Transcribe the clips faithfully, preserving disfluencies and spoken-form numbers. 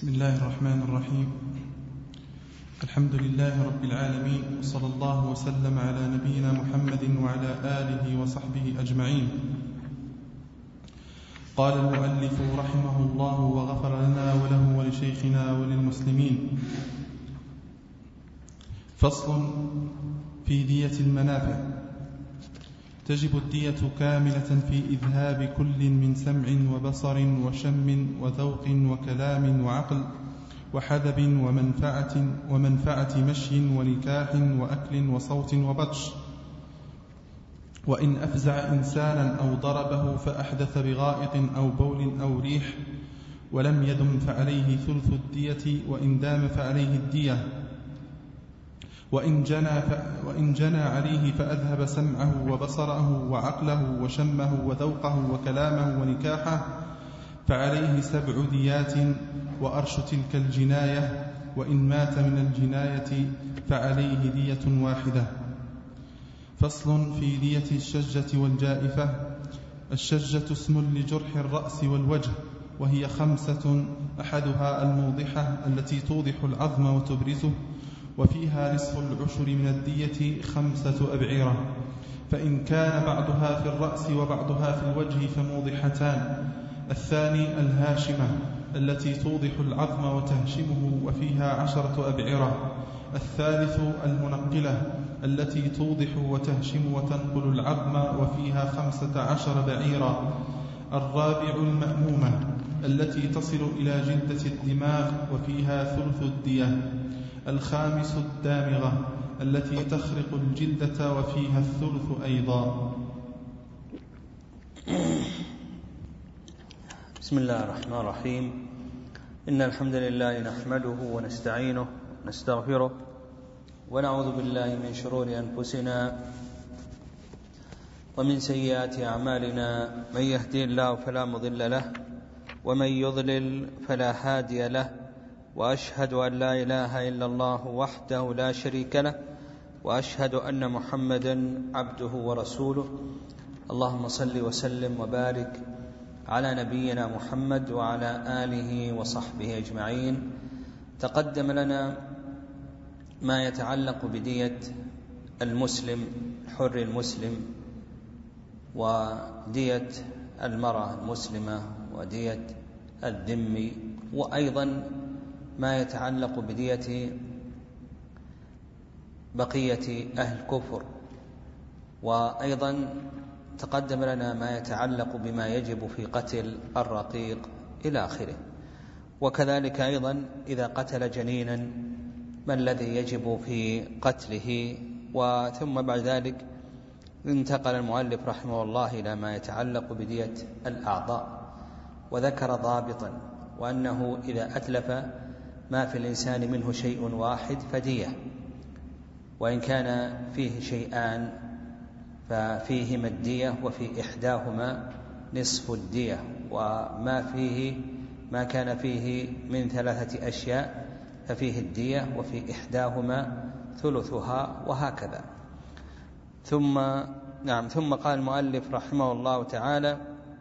بسم الله الرحمن الرحيم. الحمد لله رب العالمين، وصلى الله وسلم على نبينا محمد وعلى آله وصحبه أجمعين. قال المؤلف رحمه الله وغفر لنا وله ولشيخنا وللمسلمين. فصل في دية المنافع. تجب الدية كاملة في إذهاب كل من سمع وبصر وشم وذوق وكلام وعقل وحذب ومنفعة, ومنفعة مشي ونكاح وأكل وصوت وبطش. وإن أفزع إنسانا أو ضربه فأحدث بغائط أو بول أو ريح ولم يدم فعليه ثلث الدية، وإن دام فعليه الدية. وإن جنى, وإن جنى عليه فأذهب سمعه وبصره وعقله وشمه وذوقه وكلامه ونكاحه فعليه سبع ديات وأرش تلك الجناية، وإن مات من الجناية فعليه دية واحدة. فصل في دية الشجة والجائفة. الشجة اسم لجرح الرأس والوجه، وهي خمسة، أحدها الموضحة التي توضح العظم وتبرزه، وفيها نصف العشر من الدية خمسة أبعرة، فإن كان بعضها في الرأس وبعضها في الوجه فموضحتان. الثاني الهاشمة التي توضح العظم وتهشمه، وفيها عشرة أبعرة. الثالث المنقلة التي توضح وتهشم وتنقل العظم، وفيها خمسة عشر بعيرا. الرابع المأمومة التي تصل إلى جلدة الدماغ، وفيها ثلث الدية. الخامس الدامغة التي تخرق الجلدة، وفيها الثلث أيضا. بسم الله الرحمن الرحيم. إن الحمد لله نحمده ونستعينه ونستغفره، ونعوذ بالله من شرور أنفسنا ومن سيئات أعمالنا. من يهدي الله فلا مضل له، ومن يضلل فلا هادي له، وأشهد أن لا إله إلا الله وحده لا شريك له، وأشهد أن محمدا عبده ورسوله. اللهم صل وسلم وبارك على نبينا محمد وعلى آله وصحبه أجمعين. تقدم لنا ما يتعلق بدية المسلم الحر المسلم، ودية المرأة المسلمة، ودية الذمي، وأيضا ما يتعلق بدية بقية أهل الكفر، وأيضا تقدم لنا ما يتعلق بما يجب في قتل الرقيق إلى آخره. وكذلك أيضا إذا قتل جنينا ما الذي يجب في قتله. وثم بعد ذلك انتقل المؤلف رحمه الله إلى ما يتعلق بدية الأعضاء، وذكر ضابطا، وأنه إذا أتلف ما في الإنسان منه شيء واحد فدية، وإن كان فيه شيئان ففيهما الدية، وفي إحداهما نصف الدية، وما فيه ما كان فيه من ثلاثة أشياء ففيه الدية، وفي إحداهما ثلثها، وهكذا. ثم نعم ثم قال المؤلف رحمه الله تعالى: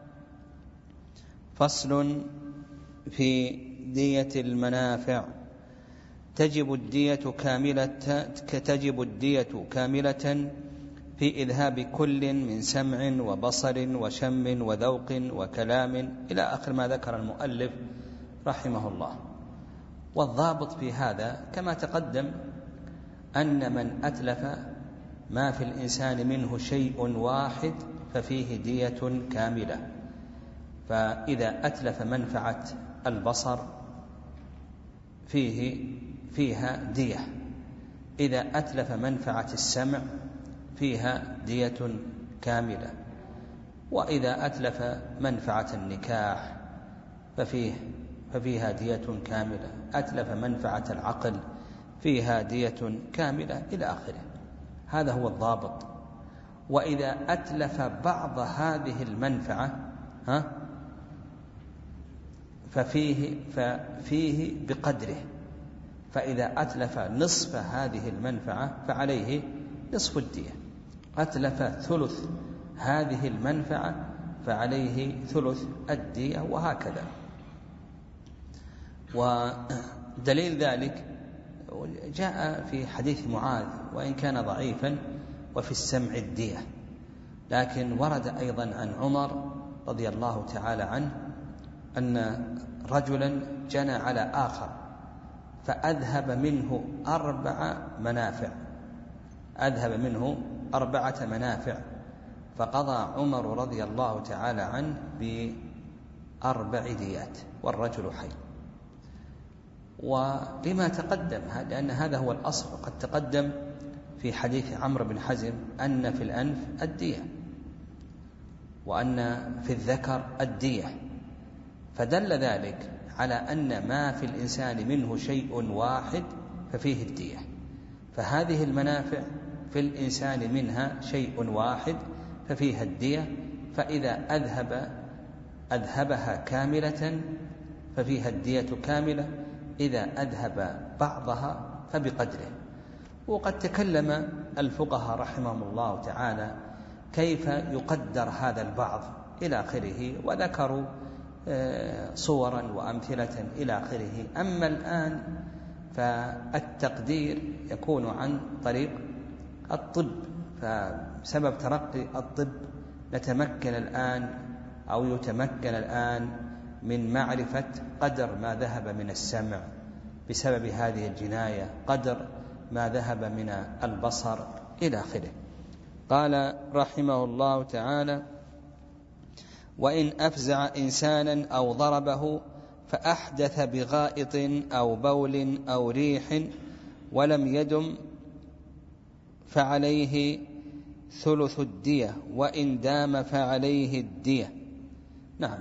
فصل في دية المنافع. تجب الدية كاملة تجب الدية كاملة في إذهاب كل من سمع وبصر وشم وذوق وكلام إلى آخر ما ذكر المؤلف رحمه الله. والضابط في هذا كما تقدم أن من أتلف ما في الإنسان منه شيء واحد ففيه دية كاملة. فإذا أتلف منفعة البصر فيه فيها دية، إذا أتلف منفعة السمع فيها دية كاملة، وإذا أتلف منفعة النكاح ففيه ففيها دية كاملة، أتلف منفعة العقل فيها دية كاملة إلى آخره. هذا هو الضابط. وإذا أتلف بعض هذه المنفعة ها ففيه ففيه بقدره، فإذا أتلف نصف هذه المنفعة فعليه نصف الدية، أتلف ثلث هذه المنفعة فعليه ثلث الدية، وهكذا. ودليل ذلك جاء في حديث معاذ وإن كان ضعيفا وفي السمع الدية، لكن ورد أيضا عن عمر رضي الله تعالى عنه أن رجلا جنى على آخر فأذهب منه أربع منافع أذهب منه أربعة منافع فقضى عمر رضي الله تعالى عنه بأربع ديات والرجل حي. ولما تقدم لأن هذا هو الأصل، وقد تقدم في حديث عمرو بن حزم أن في الأنف الدية وأن في الذكر الدية، فدل ذلك على أن ما في الإنسان منه شيء واحد ففيه الدية. فهذه المنافع في الإنسان منها شيء واحد ففيها الدية، فإذا أذهب أذهبها كاملة ففيها الدية كاملة، إذا أذهب بعضها فبقدره. وقد تكلم الفقهاء رحمهم الله تعالى كيف يقدر هذا البعض إلى آخره، وذكروا صورا وأمثلة إلى آخره. أما الآن فالتقدير يكون عن طريق الطب، فسبب ترقي الطب نتمكن الآن أو يتمكن الآن من معرفة قدر ما ذهب من السمع بسبب هذه الجناية، قدر ما ذهب من البصر إلى آخره. قال رحمه الله تعالى: وإن أفزع إنسانا أو ضربه فأحدث بغائط أو بول أو ريح ولم يدم فعليه ثلث الدية، وإن دام فعليه الدية. نعم.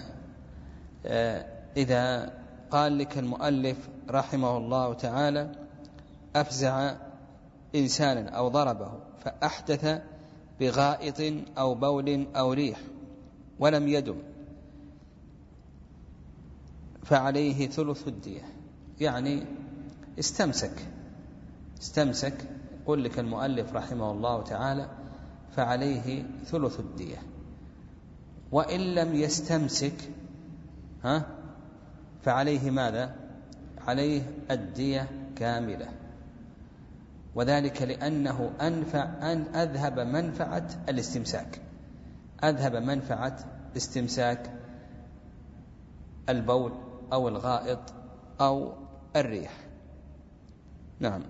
إذا قال لك المؤلف رحمه الله تعالى أفزع إنسانا أو ضربه فأحدث بغائط أو بول أو ريح ولم يدم فعليه ثلث الدية، يعني استمسك استمسك يقول لك المؤلف رحمه الله تعالى فعليه ثلث الدية. وإن لم يستمسك ها فعليه ماذا؟ عليه الدية كاملة، وذلك لأنه أنفع أن أذهب منفعة الاستمساك أذهب منفعة استمساك البول أو الغائط أو الريح. نعم.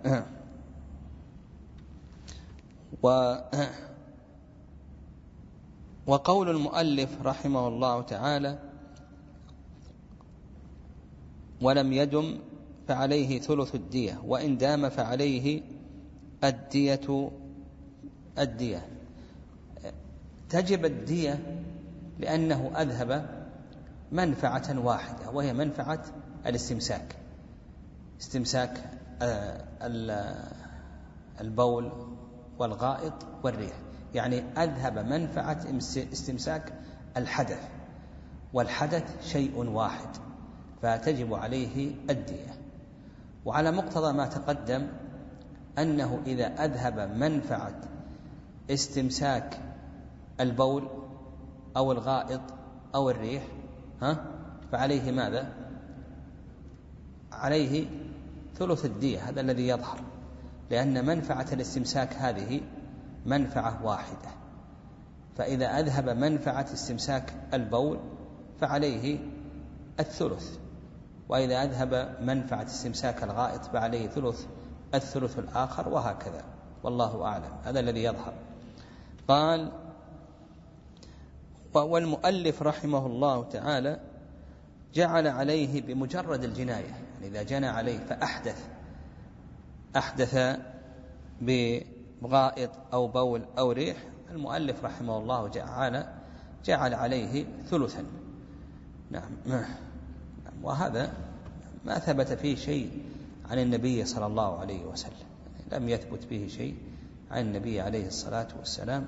و وقول المؤلف رحمه الله تعالى ولم يدم فعليه ثلث الدية، وإن دام فعليه الدية الدية تجب الدية لأنه أذهب منفعة واحدة وهي منفعة الاستمساك استمساك البول والغائط والريح، يعني أذهب منفعة استمساك الحدث، والحدث شيء واحد فتجب عليه الدية. وعلى مقتضى ما تقدم أنه إذا أذهب منفعة استمساك البول أو الغائط أو الريح ها فعليه ماذا؟ عليه ثلث الدية، هذا الذي يظهر، لأن منفعة الاستمساك هذه منفعة واحدة، فإذا أذهب منفعة استمساك البول فعليه الثلث، وإذا أذهب منفعة استمساك الغائط فعليه ثلث الثلث الآخر، وهكذا، والله أعلم، هذا الذي يظهر. قال: والمؤلف رحمه الله تعالى جعل عليه بمجرد الجناية، يعني إذا جنى عليه فأحدث أحدث بغائط أو بول أو ريح، المؤلف رحمه الله تعالى جعل عليه ثلثا. نعم. وهذا ما ثبت فيه شيء عن النبي صلى الله عليه وسلم، لم يثبت به شيء عن النبي عليه الصلاة والسلام،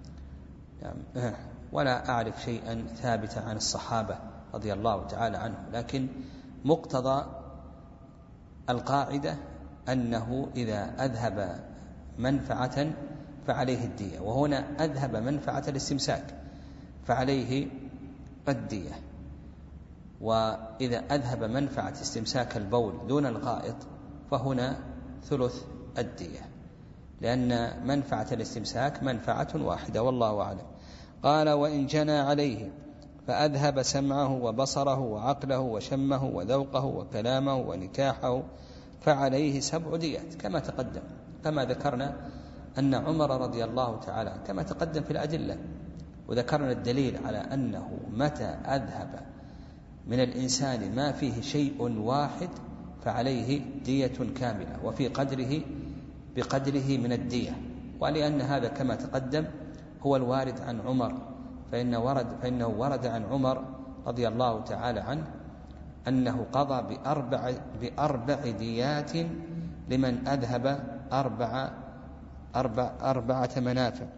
ولا أعرف شيئا ثابتا عن الصحابة رضي الله تعالى عنهم، لكن مقتضى القاعدة أنه إذا أذهب منفعة فعليه الدية، وهنا أذهب منفعة الاستمساك فعليه الدية. وإذا أذهب منفعة استمساك البول دون الغائط فهنا ثلث الدية، لأن منفعة الاستمساك منفعة واحدة والله أعلم. قال: وإن جنى عليه فأذهب سمعه وبصره وعقله وشمه وذوقه وكلامه ونكاحه فعليه سبع ديات، كما تقدم، كما ذكرنا أن عمر رضي الله تعالى كما تقدم في الأدلة، وذكرنا الدليل على أنه متى أذهب من الإنسان ما فيه شيء واحد فعليه دية كاملة، وفي قدره بقدره من الدية. ولأن هذا كما تقدم هو الوارد عن عمر، فإنه ورد, فإنه ورد عن عمر رضي الله تعالى عنه أنه قضى بأربع, بأربع ديات لمن أذهب أربع أربع أربعة منافع.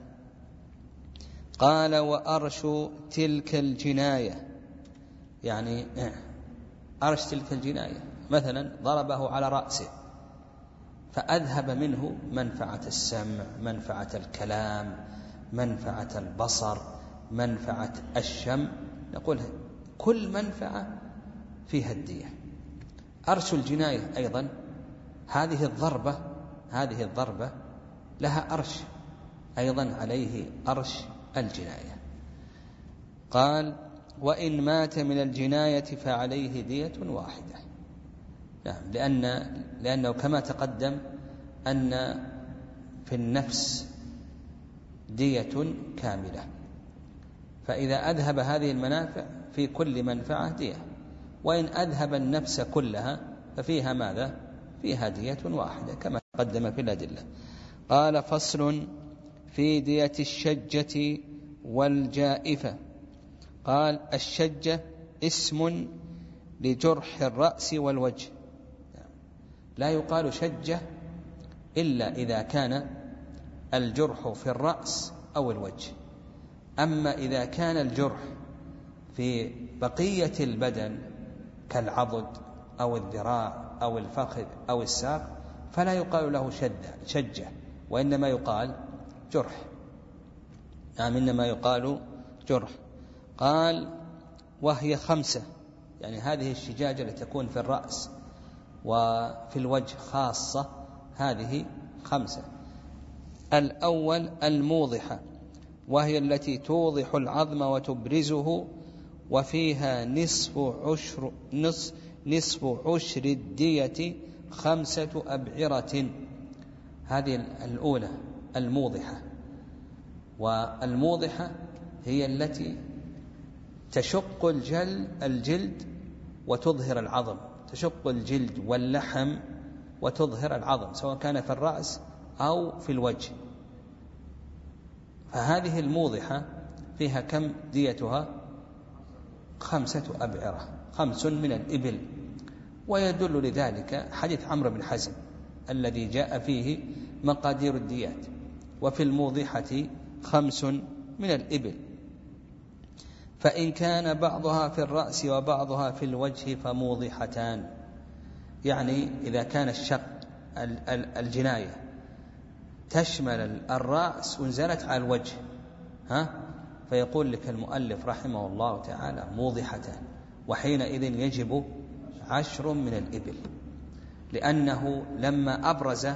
قال: وأرش تلك الجناية، يعني أرش تلك الجناية، مثلا ضربه على رأسه فأذهب منه منفعة السمع، منفعة الكلام، منفعة البصر، منفعة الشم، نقول كل منفعة فيها الدية. أرش الجناية أيضا هذه الضربة هذه الضربة لها أرش، أيضا عليه أرش الجناية. قال: وإن مات من الجناية فعليه دية واحدة. نعم، لأن لأنه كما تقدم أن في النفس دية كاملة، فإذا أذهب هذه المنافع في كل منفعة دية، وإن أذهب النفس كلها ففيها ماذا؟ فيها دية واحدة كما تقدم في الأدلة. قال: فصل في دية الشجة والجائفة. قال: الشجة اسم لجرح الرأس والوجه، لا يقال شجة إلا إذا كان الجرح في الرأس أو الوجه. أما إذا كان الجرح في بقية البدن كالعضد أو الذراع أو الفخذ أو الساق فلا يقال له شجة، وإنما يقال جرح، نعم إنما يقال جرح. قال: وهي خمسة، يعني هذه الشجاجة التي تكون في الرأس وفي الوجه خاصة، هذه خمسة. الأول الموضحة، وهي التي توضح العظم وتبرزه، وفيها نصف عشر نصف, نصف عشر الدية خمسة أبعرة. هذه الأولى الموضحة، والموضحة هي التي تشق الجل الجلد وتظهر العظم، تشق الجلد واللحم وتظهر العظم، سواء كان في الرأس أو في الوجه. فهذه الموضحة فيها كم ديتها؟ خمسة أبعرة، خمس من الإبل. ويدل لذلك حديث عمرو بن حزم الذي جاء فيه مقادير الديات، وفي الموضحة خمس من الإبل. فإن كان بعضها في الرأس وبعضها في الوجه فموضحتان، يعني إذا كان الشق الجناية تشمل الرأس ونزلت على الوجه، ها فيقول لك المؤلف رحمه الله تعالى موضحتان، وحينئذ يجب عشر من الإبل، لأنه لما أبرز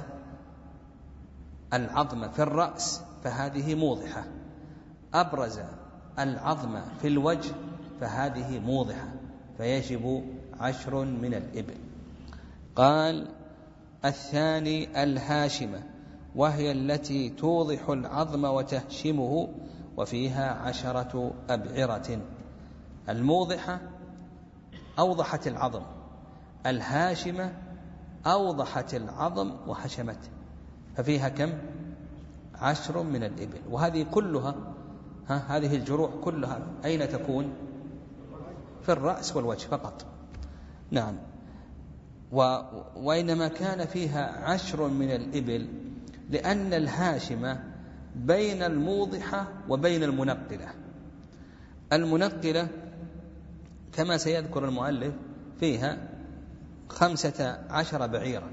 العظم في الرأس فهذه موضحة، أبرز العظم في الوجه فهذه موضحة، فيجب عشر من الإبل. قال: الثاني الهاشمة، وهي التي توضح العظم وتهشمه، وفيها عشرة أبعرة. الموضحة أوضحت العظم، الهاشمة أوضحت العظم وحشمته، ففيها كم؟ عشر من الإبل. وهذه كلها ها هذه الجروح كلها أين تكون؟ في الرأس والوجه فقط. نعم. و... وإنما كان فيها عشر من الإبل لأن الهاشمة بين الموضحة وبين المنقلة. المنقلة كما سيذكر المؤلف فيها خمسة عشر بعيرا،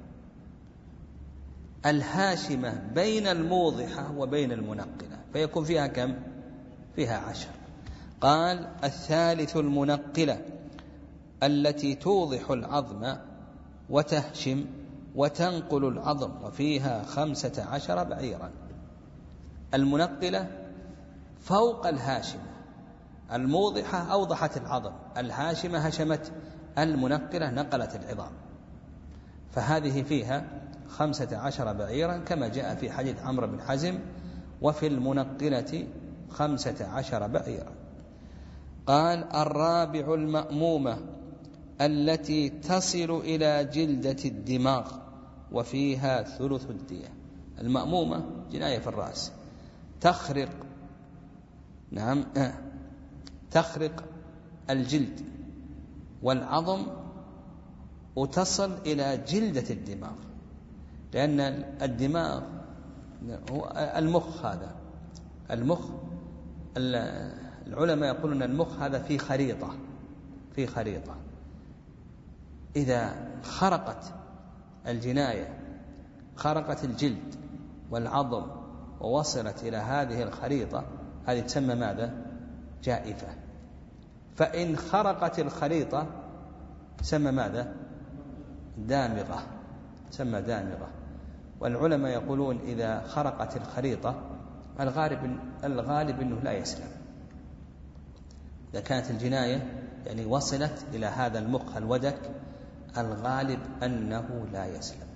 الهاشمة بين الموضحة وبين المنقلة فيكون فيها كم؟ فيها عشر. قال: الثالث المنقلة، التي توضح العظم وتهشم وتنقل العظم وفيها خمسة عشر بعيرا. المنقلة فوق الهاشمة، الموضحة أوضحت العظم، الهاشمة هشمت، المنقلة نقلت العظام، فهذه فيها خمسة عشر بعيرا كما جاء في حديث عمرو بن حزم: وفي المنقلة خمسة عشر بعيرا. قال: الرابع المأمومة التي تصل إلى جلدة الدماغ وفيها ثلث الدية. المأمومة جناية في الرأس، تخرق نعم تخرق الجلد والعظم وتصل إلى جلدة الدماغ، لأن الدماغ هو المخ. هذا المخ العلماء يقولون المخ هذا في خريطة في خريطة إذا خرقت الجناية، خرقت الجلد والعظم ووصلت إلى هذه الخريطة، هذه تسمى ماذا؟ جائفة. فإن خرقت الخريطة تسمى ماذا؟ دامغة، تسمى دامغة. والعلماء يقولون إذا خرقت الخريطة الغالب الغالب أنه لا يسلم. إذا كانت الجناية يعني وصلت إلى هذا المخ الودك الغالب أنه لا يسلم.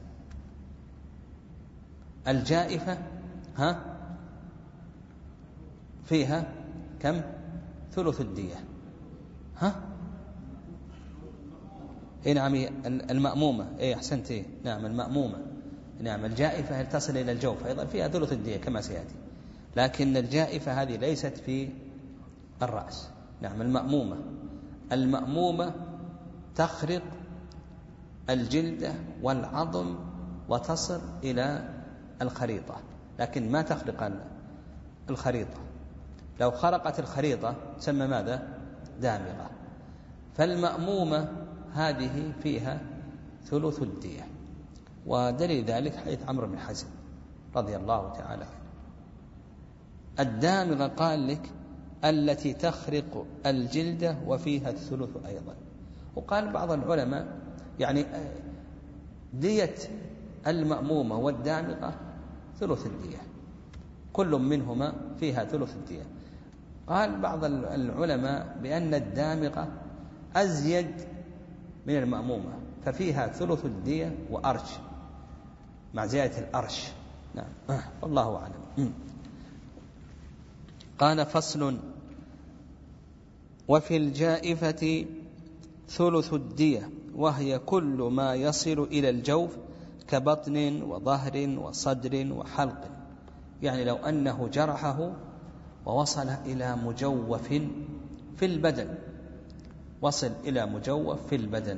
الجائفة ها فيها كم؟ ثلث الدية. ها إيه نعم المأمومة، إيه أحسنت، إيه نعم المأمومة، نعم. الجائفة تصل إلى الجوف أيضا فيها ثلث الدية كما سيأتي، لكن الجائفة هذه ليست في الرأس. نعم المأمومة المأمومة تخرق الجلد والعظم وتصل إلى الخريطة، لكن ما تخرق الخريطة. لو خرقت الخريطة تسمى ماذا؟ دامغة. فالمأمومة هذه فيها ثلث الدية، ودليل ذلك حديث عمرو بن حزم رضي الله تعالى عنه. الدامغة قال لك التي تخرق الجلد وفيها الثلث أيضا. وقال بعض العلماء يعني دية المأمومة والدامغة ثلث الدية، كل منهما فيها ثلث الدية. قال بعض العلماء بأن الدامغة أزيد من المأمومة، ففيها ثلث الدية وأرش مع زيادة الأرش. نعم والله أعلم. قال: فصل: وفي الجائفة ثلث الدية، وهي كل ما يصل إلى الجوف كبطن وظهر وصدر وحلق. يعني لو أنه جرحه ووصل إلى مجوف في البدن، وصل إلى مجوف في البدن،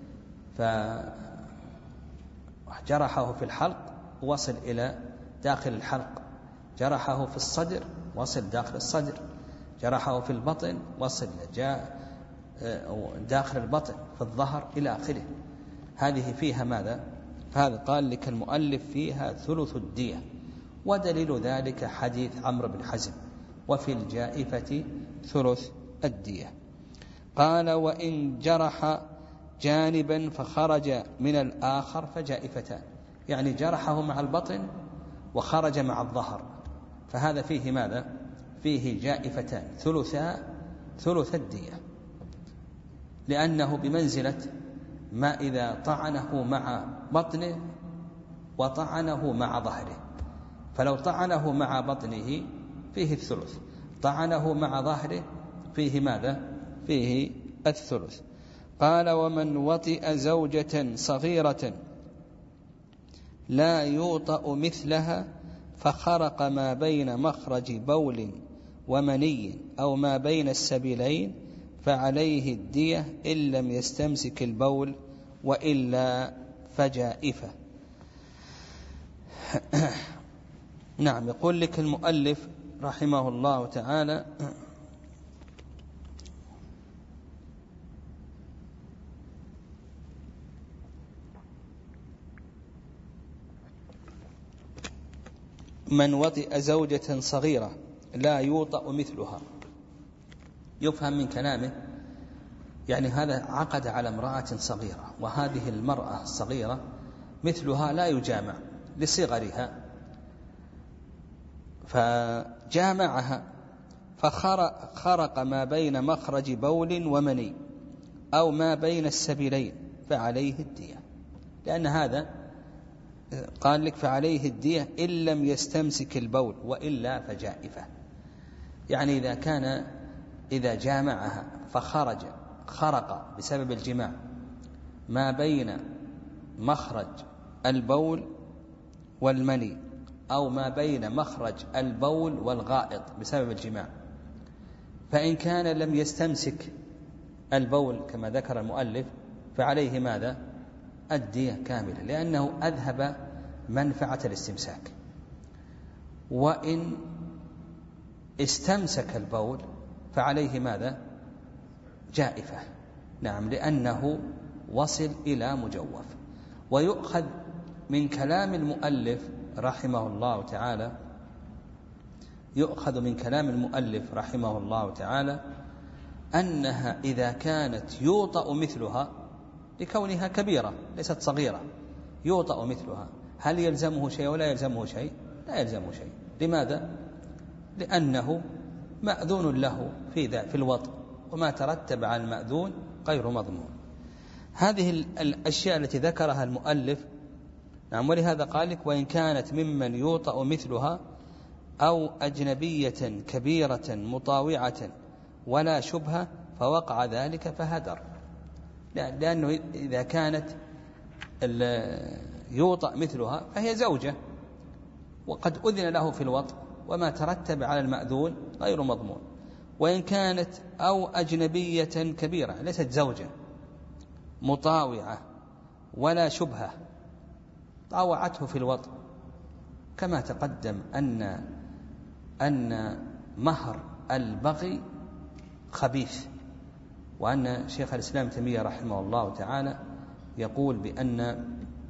فجرحه في الحلق وصل إلى داخل الحلق، جرحه في الصدر وصل داخل الصدر، جرحه في البطن وصل جاء داخل البطن في الظهر إلى آخره. هذه فيها ماذا؟ هذا قال لك المؤلف فيها ثلث الدية، ودليل ذلك حديث عمرو بن حزم: وفي الجائفة ثلث الدية. قال: وإن جرح جانبا فخرج من الآخر فجائفتان. يعني جرحه مع البطن وخرج مع الظهر، فهذا فيه ماذا؟ فيه جائفتان ثلثا ثلث الدية، لأنه بمنزلة ما إذا طعنه مع بطنه وطعنه مع ظهره. فلو طعنه مع بطنه فيه الثلث، طعنه مع ظهره فيه ماذا؟ فيه الثلث. قال: ومن وطئ زوجة صغيرة لا يوطأ مثلها فخرق ما بين مخرج بول ومني أو ما بين السبيلين فعليه الدية إن لم يستمسك البول، وإلا فجائفة. نعم. يقول لك المؤلف رحمه الله تعالى: من وطئ زوجة صغيرة لا يوطأ مثلها. يفهم من كلامه يعني هذا عقد على امرأة صغيرة، وهذه المرأة الصغيرة مثلها لا يجامع لصغرها، فجامعها فخرق ما بين مخرج بول ومني أو ما بين السبيلين فعليه الدية. لأن هذا قال لك فعليه الدية إن لم يستمسك البول وإلا فجائفة. يعني إذا كان إذا جامعها فخرج خرق بسبب الجماع ما بين مخرج البول والمني أو ما بين مخرج البول والغائط بسبب الجماع، فإن كان لم يستمسك البول كما ذكر المؤلف فعليه ماذا؟ الدية كاملة، لأنه أذهب منفعة الاستمساك. وإن استمسك البول فعليه ماذا؟ جائفة. نعم، لأنه وصل إلى مجوف. ويؤخذ من كلام المؤلف رحمه الله تعالى يؤخذ من كلام المؤلف رحمه الله تعالى أنها إذا كانت يوطأ مثلها لكونها كبيرة ليست صغيرة، يوطأ مثلها، هل يلزمه شيء ولا يلزمه شيء؟ لا يلزمه شيء. لماذا؟ لأنه مأذون له في ذا في الوطء، وما ترتب على المأذون غير مضمون. هذه الأشياء التي ذكرها المؤلف، نعم، ولهذا قال لك وإن كانت ممن يوطأ مثلها أو أجنبية كبيرة مطاوعة ولا شبهة فوقع ذلك فهدر. لأنه إذا كانت يوطأ مثلها فهي زوجة وقد أذن له في الوطء وما ترتب على المأذون غير مضمون. وإن كانت أو أجنبية كبيرة ليست زوجة مطاوعة ولا شبهة طاوعته في الوطء، كما تقدم أن أن مهر البغي خبيث، وأن شيخ الإسلام تيمية رحمه الله تعالى يقول بأن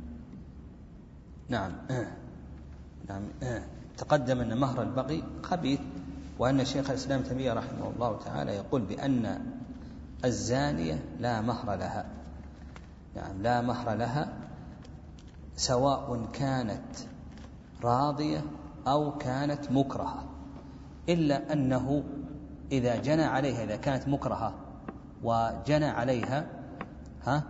نعم نعم تقدم أن مهر البغي خبيث، وأن شيخ الإسلام تيمية رحمه الله تعالى يقول بأن الزانية لا مهر لها. نعم، لا مهر لها سواء كانت راضية أو كانت مكرهة، إلا أنه إذا جنى عليها، إذا كانت مكرهة وجنى عليها ها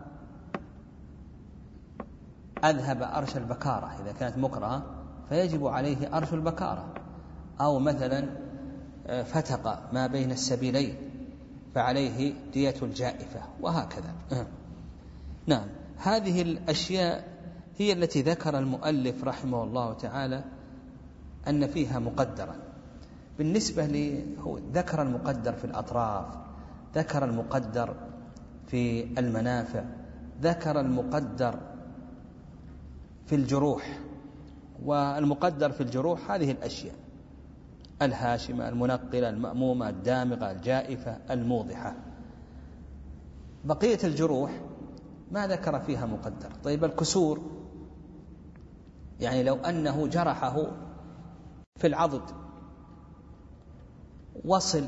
أذهب أرش البكارة. إذا كانت مكرهة فيجب عليه أرش البكارة، أو مثلا فتق ما بين السبيلين فعليه دية الجائفة، وهكذا. نعم، هذه الأشياء هي التي ذكر المؤلف رحمه الله تعالى أن فيها مقدرا. بالنسبة لي هو ذكر المقدر في الأطراف، ذكر المقدر في المنافع، ذكر المقدر في الجروح. والمقدر في الجروح هذه الأشياء: الهاشمة، المنقلة، المأمومة، الدامغة، الجائفة، الموضحة. بقية الجروح ما ذكر فيها مقدر. طيب الكسور، يعني لو أنه جرحه في العضد وصل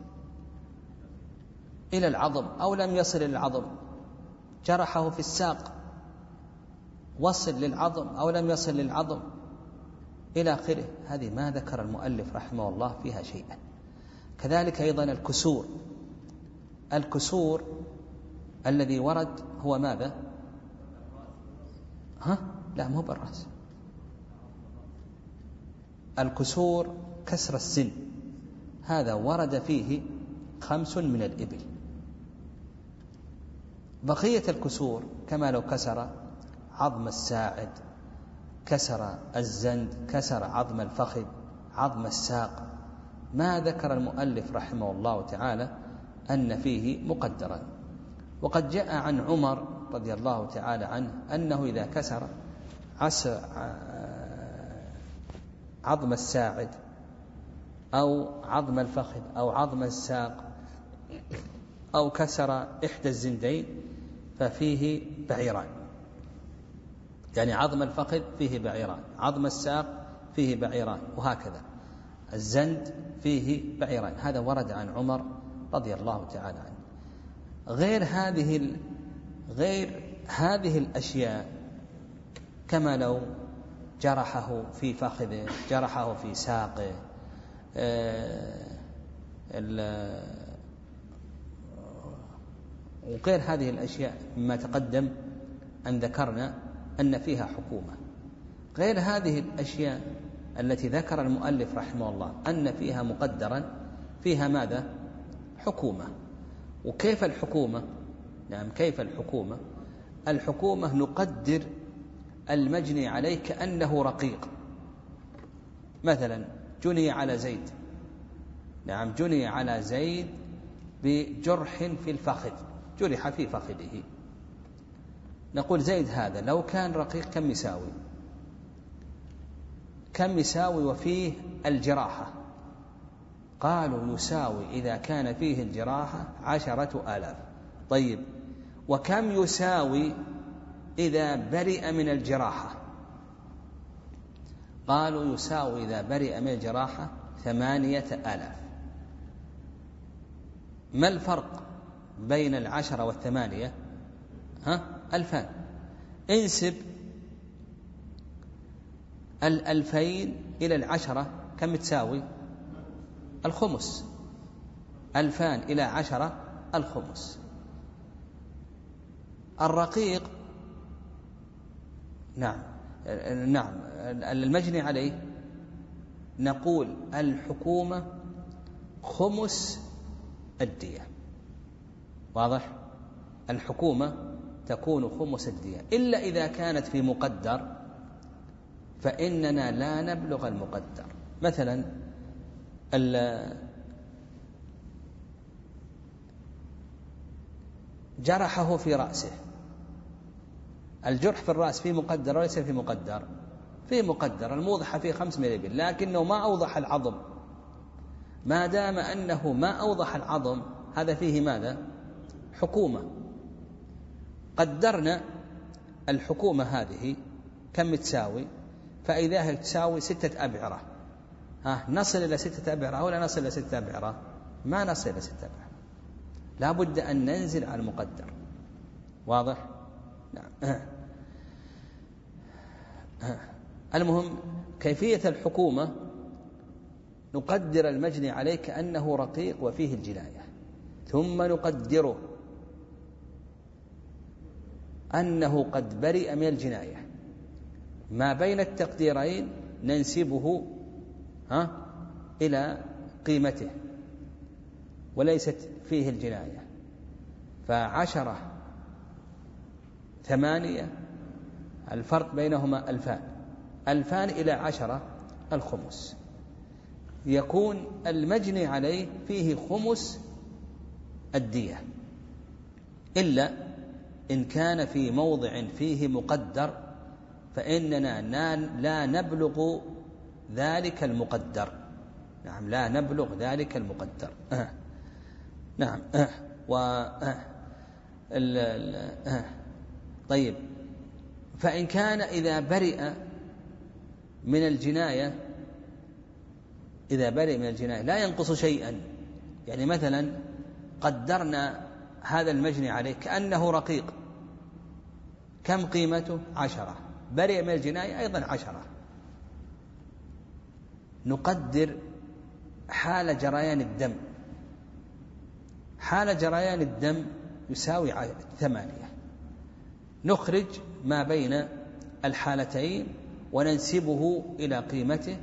إلى العظم أو لم يصل إلى العظم، جرحه في الساق وصل للعظم أو لم يصل للعظم إلى آخره، هذه ما ذكر المؤلف رحمه الله فيها شيئا. كذلك أيضا الكسور، الكسور الذي ورد هو ماذا؟ ها؟ لا، مو بالرأس. الكسور كسر السن، هذا ورد فيه خمس من الإبل. بقية الكسور كما لو كسر عظم الساعد، كسر الزند، كسر عظم الفخذ، عظم الساق، ما ذكر المؤلف رحمه الله تعالى أن فيه مقدرا. وقد جاء عن عمر رضي الله تعالى عنه أنه إذا كسر عظم الساعد أو عظم الفخذ أو عظم الساق أو كسر إحدى الزندين ففيه بعيران، يعني عظم الفخذ فيه بعيران، عظم الساق فيه بعيران، وهكذا الزند فيه بعيران. هذا ورد عن عمر رضي الله تعالى عنه. غير هذه غير هذه الأشياء، كما لو جرحه في فخذه، جرحه في ساقه، وغير هذه الأشياء مما تقدم أن ذكرنا أن فيها حكومة. غير هذه الأشياء التي ذكر المؤلف رحمه الله أن فيها مقدرا، فيها ماذا؟ حكومة. وكيف الحكومة؟ نعم، كيف الحكومة؟ الحكومة نقدر المجني عليه كأنه رقيق. مثلا جني على زيد، نعم جني على زيد بجرح في الفخذ، جرح في فخذه. نقول زيد هذا لو كان رقيق كم يساوي؟ كم يساوي وفيه الجراحة؟ قالوا يساوي إذا كان فيه الجراحة عشرة آلاف. طيب، وكم يساوي إذا برئ من الجراحة؟ قالوا يساوي إذا برئ من الجراحة ثمانية آلاف. ما الفرق بين العشرة والثمانية؟ ها؟ ألفان. انسب الألفين إلى العشرة كم تساوي؟ الخمس. ألفان إلى عشرة الخمس. الرقيق نعم نعم المجني عليه نقول الحكومة خمس الدية. واضح؟ الحكومة تكون خمس الدية، إلا إذا كانت في مقدر فإننا لا نبلغ المقدر. مثلا جرحه في رأسه، الجرح في الرأس في مقدر وليس في مقدر؟ في مقدر، الموضح فيه خمس مليبل، لكنه ما أوضح العظم. ما دام أنه ما أوضح العظم هذا فيه ماذا؟ حكومة. قدرنا الحكومة هذه كم تساوي، فإذا هي تساوي ستة أبعرة. ها، نصل إلى ستة أبعرة ولا نصل إلى ستة أبعرة؟ ما نصل إلى ستة أبعرة، لا بد أن ننزل على المقدر. واضح؟ نعم. المهم كيفية الحكومة نقدر المجني عليه كأنه رقيق وفيه الجناية، ثم نقدره أنه قد برئ من الجناية. ما بين التقديرين ننسبه ها إلى قيمته وليست فيه الجناية. فعشرة ثمانية الفرق بينهما ألفان، ألفان إلى عشرة الخمس. يكون المجني عليه فيه خمس الدية، إلا إن كان في موضع فيه مقدر فإننا لا نبلغ ذلك المقدر. نعم، لا نبلغ ذلك المقدر. أه. نعم. أه. و أه. ال... أه. طيب، فإن كان إذا برئ من الجناية، إذا برئ من الجناية لا ينقص شيئا. يعني مثلا قدرنا هذا المجني عليه كأنه رقيق، كم قيمته؟ عشرة. برئ من الجناية أيضا عشرة. نقدر حال جريان الدم، حال جريان الدم يساوي ثمانية. نخرج ما بين الحالتين وننسبه إلى قيمته،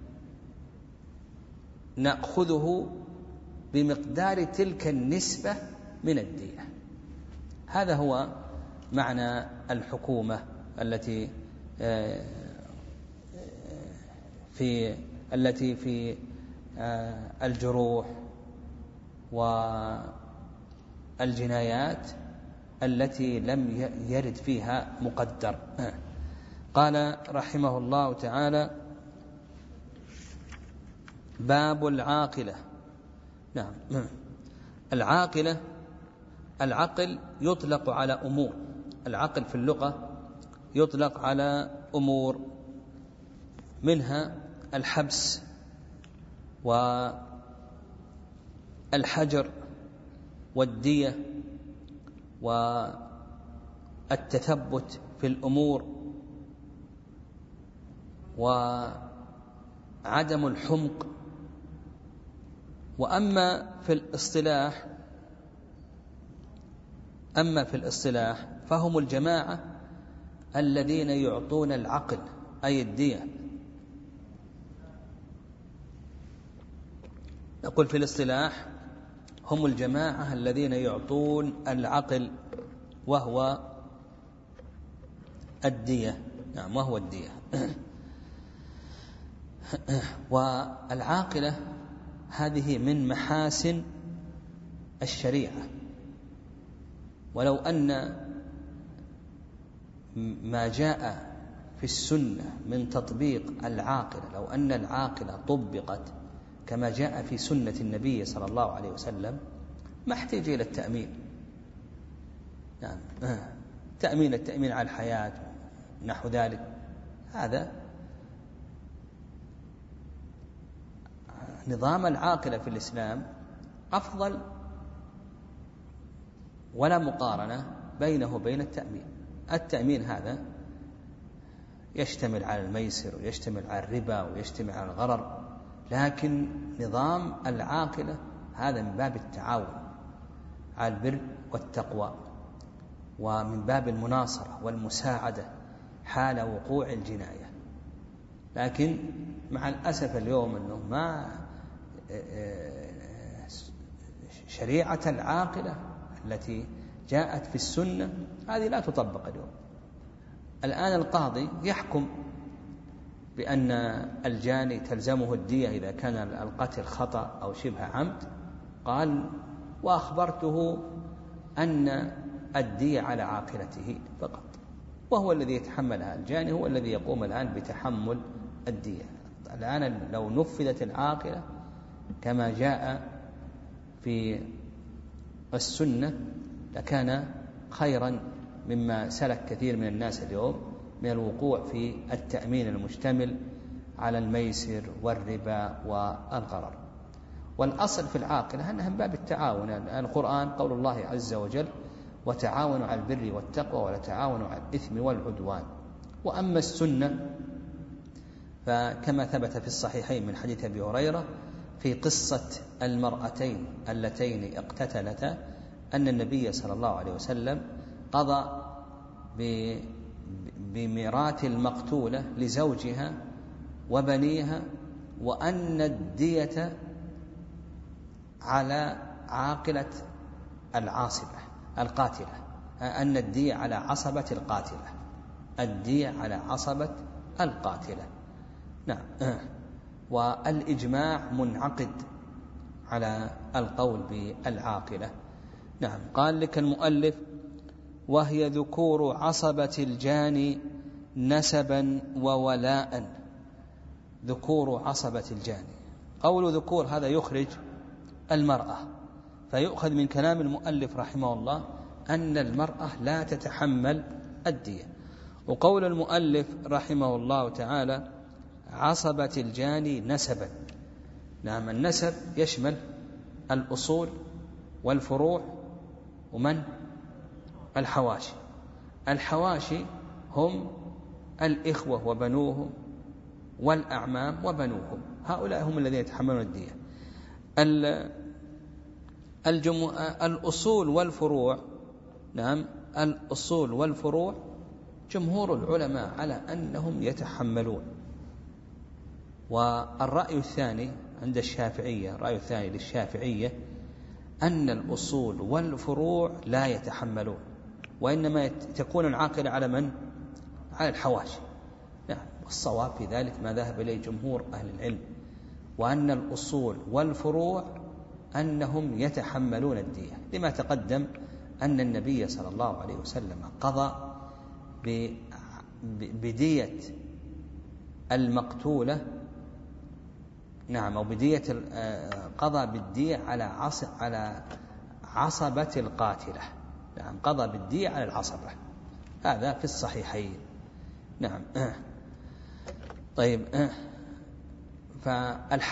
نأخذه بمقدار تلك النسبة من الدية. هذا هو معنى الحكومة التي في التي في الجروح والجنايات التي لم يرد فيها مقدر. قال رحمه الله تعالى: باب العاقلة. نعم، العاقلة، العقل يطلق على أمور. العقل في اللغة يطلق على أمور، منها الحبس والحجر والدية والتثبت في الأمور وعدم الحمق. وأما في الاصطلاح أما في الاصطلاح فهم الجماعة الذين يعطون العقل أي الدية. نقول في الاصطلاح هم الجماعة الذين يعطون العقل وهو الدية. نعم وهو الدية. والعاقلة هذه من محاسن الشريعة، ولو أن ما جاء في السنة من تطبيق العاقلة، لو أن العاقلة طبقت كما جاء في سنة النبي صلى الله عليه وسلم ما احتاج إلى التأمين. يعني تأمين التأمين على الحياة نحو ذلك، هذا نظام العاقلة في الإسلام أفضل، ولا مقارنة بينه وبين التأمين. التأمين هذا يشتمل على الميسر ويشتمل على الربا ويشتمل على الغرر، لكن نظام العاقلة هذا من باب التعاون على البر والتقوى، ومن باب المناصرة والمساعدة حال وقوع الجناية. لكن مع الأسف اليوم أنه ما شريعة العاقلة التي جاءت في السنة هذه لا تطبق اليوم. الآن القاضي يحكم بأن الجاني تلزمه الدية إذا كان القتل خطأ أو شبه عمد، قال وأخبرته أن الدية على عاقلته فقط، وهو الذي يتحملها. الجاني هو الذي يقوم الآن بتحمل الدية. الآن لو نفذت العاقلة كما جاء في السنة لكان خيرا مما سلك كثير من الناس اليوم من الوقوع في التأمين المشتمل على الميسر والربا والغرر. والأصل في العاقلة أنها من باب التعاون. القرآن قول الله عز وجل وتعاونوا على البر والتقوى ولا تعاونوا على الإثم والعدوان. وأما السنة فكما ثبت في الصحيحين من حديث أبي هريرة في قصة المرأتين اللتين اقتتلتا أن النبي صلى الله عليه وسلم قضى بميراث المقتولة لزوجها وبنيها، وأن الدية على عاقلة العاصبة القاتلة، أن الدية على عصبة القاتلة، الدية على عصبة القاتلة. نعم. والإجماع منعقد على القول بالعاقلة. نعم. قال لك المؤلف وهي ذكور عصبة الجاني نسبا وولاء. ذكور عصبة الجاني، قول ذكور هذا يخرج المرأة، فيؤخذ من كلام المؤلف رحمه الله أن المرأة لا تتحمل الدية. وقول المؤلف رحمه الله تعالى عصبة الجاني نسبا. نعم. النسب يشمل الأصول والفروع ومن الحواشي. الحواشي هم الإخوة وبنوهم والأعمام وبنوهم، هؤلاء هم الذين يتحملون الدية. الجمو... الأصول والفروع. نعم. الأصول والفروع جمهور العلماء على أنهم يتحملون. والرأي الثاني عند الشافعية، الرأي الثاني للشافعية أن الأصول والفروع لا يتحملون، وإنما تكون العاقلة على من؟ على الحواشي. نعم. والصواب في ذلك ما ذهب إليه جمهور أهل العلم، وأن الأصول والفروع أنهم يتحملون الدية، لما تقدم أن النبي صلى الله عليه وسلم قضى بدية المقتولة. نعم. أو بدية قضى بالدية على عصب على عصبة القاتلة. نعم. قضى بالدية على العصبة، هذا في الصحيحين. نعم. طيب.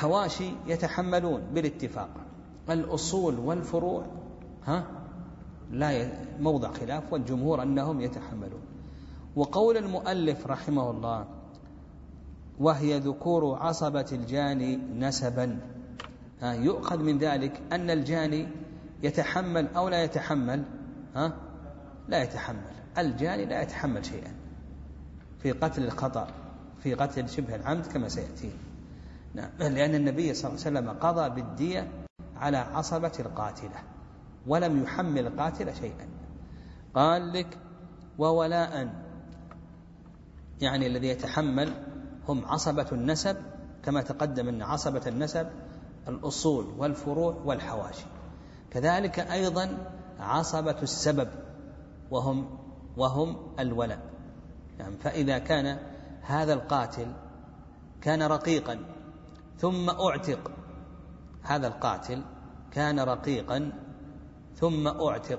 فالحواشي يتحملون بالاتفاق، الأصول والفروع ها لا موضع خلاف، والجمهور أنهم يتحملون. وقول المؤلف رحمه الله وهي ذكور عصبة الجاني نسبا، ها يؤخذ من ذلك أن الجاني يتحمل أو لا يتحمل؟ ها لا يتحمل، الجاني لا يتحمل شيئا في قتل الخطأ، في قتل شبه العمد كما سيأتي. نعم، لأن النبي صلى الله عليه وسلم قضى بالدية على عصبة القاتلة ولم يحمل القاتل شيئا. قال لك وولاء، يعني الذي يتحمل هم عصبة النسب، كما تقدم أن عصبة النسب الأصول والفروع والحواشي، كذلك أيضا عصبة السبب وهم وهم الولاء. يعني فإذا كان هذا القاتل كان رقيقا ثم أعتق، هذا القاتل كان رقيقا ثم أعتق،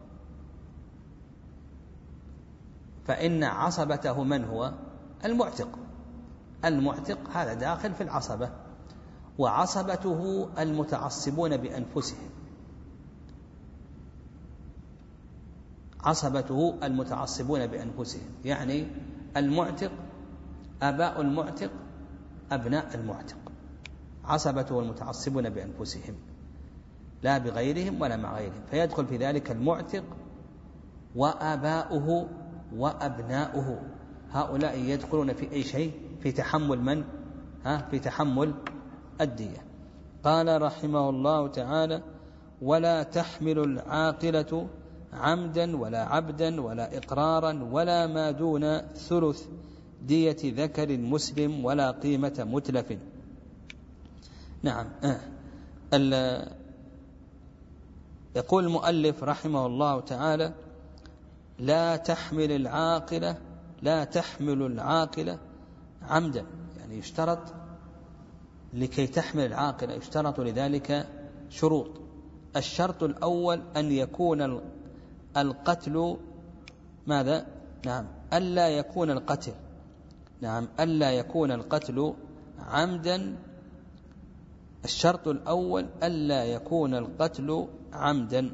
فإن عصبته من هو؟ المعتق. المعتق هذا داخل في العصبة، وعصبته المتعصبون بأنفسهم، عصبته المتعصبون بأنفسهم، يعني المعتق آباء المعتق أبناء المعتق، عصبته المتعصبون بأنفسهم لا بغيرهم ولا مع غيرهم، فيدخل في ذلك المعتق وآباؤه وأبناؤه، هؤلاء يدخلون في أي شيء؟ في تحمل من؟ ها في تحمل الدية. قال رحمه الله تعالى ولا تحمل العاقلة عمدا ولا عبدا ولا إقرارا ولا ما دون ثلث دية ذكر مسلم ولا قيمة متلف. نعم، يقول المؤلف رحمه الله تعالى لا تحمل العاقلة لا تحمل العاقلة عمدا، يعني يشترط لكي تحمل العاقلة يشترط لذلك شروط. الشرط الأول أن يكون القتل ماذا؟ نعم ألا يكون القتل نعم ألا يكون القتل عمدا. الشرط الأول ألا يكون القتل عمدا،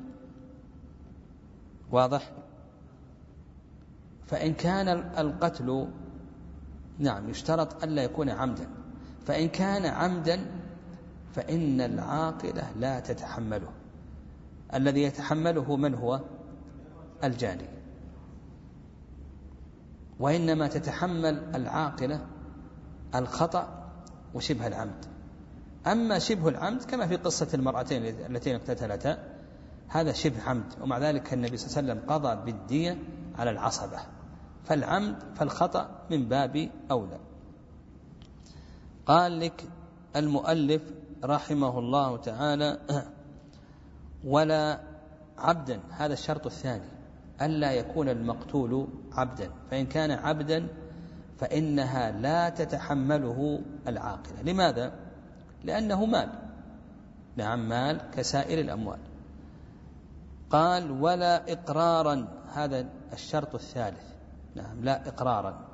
واضح؟ فإن كان القتل نعم يشترط ألا يكون عمدا، فإن كان عمدا فإن العاقلة لا تتحمله، الذي يتحمله من هو؟ الجاني، وإنما تتحمل العاقلة الخطأ وشبه العمد. أما شبه العمد كما في قصة المرأتين التين اقتتلتا هذا شبه عمد، ومع ذلك النبي صلى الله عليه وسلم قضى بالدية على العصبة، فالعمد فالخطأ من باب أولى. قال لك المؤلف رحمه الله تعالى ولا عبدا، هذا الشرط الثاني ألا يكون المقتول عبدا، فإن كان عبدا فإنها لا تتحمله العاقلة. لماذا؟ لأنه مال، نعم مال كسائر الأموال. قال ولا إقرارا، هذا الشرط الثالث، نعم لا إقرارا.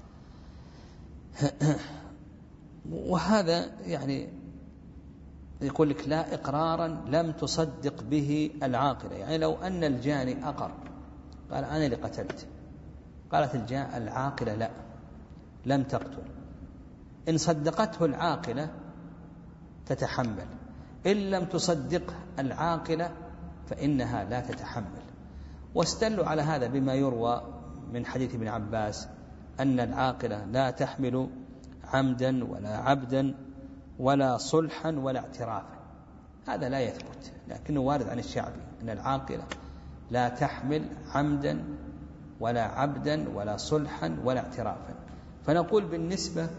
وهذا يعني يقول لك لا إقرارا لم تصدق به العاقلة، يعني لو أن الجاني أقر قال أنا اللي قتلت، قالت العاقلة لا لم تقتل، إن صدقته العاقلة تتحمل، إن لم تصدق العاقلة فإنها لا تتحمل. واستدلوا على هذا بما يروى من حديث ابن عباس أن العاقلة لا تحمل عمدا ولا عبدا ولا صلحا ولا اعترافا، هذا لا يثبت، لكنه وارد عن الشعبي أن العاقلة لا تحمل عمدا ولا عبدا ولا صلحا ولا اعترافا. فنقول بالنسبة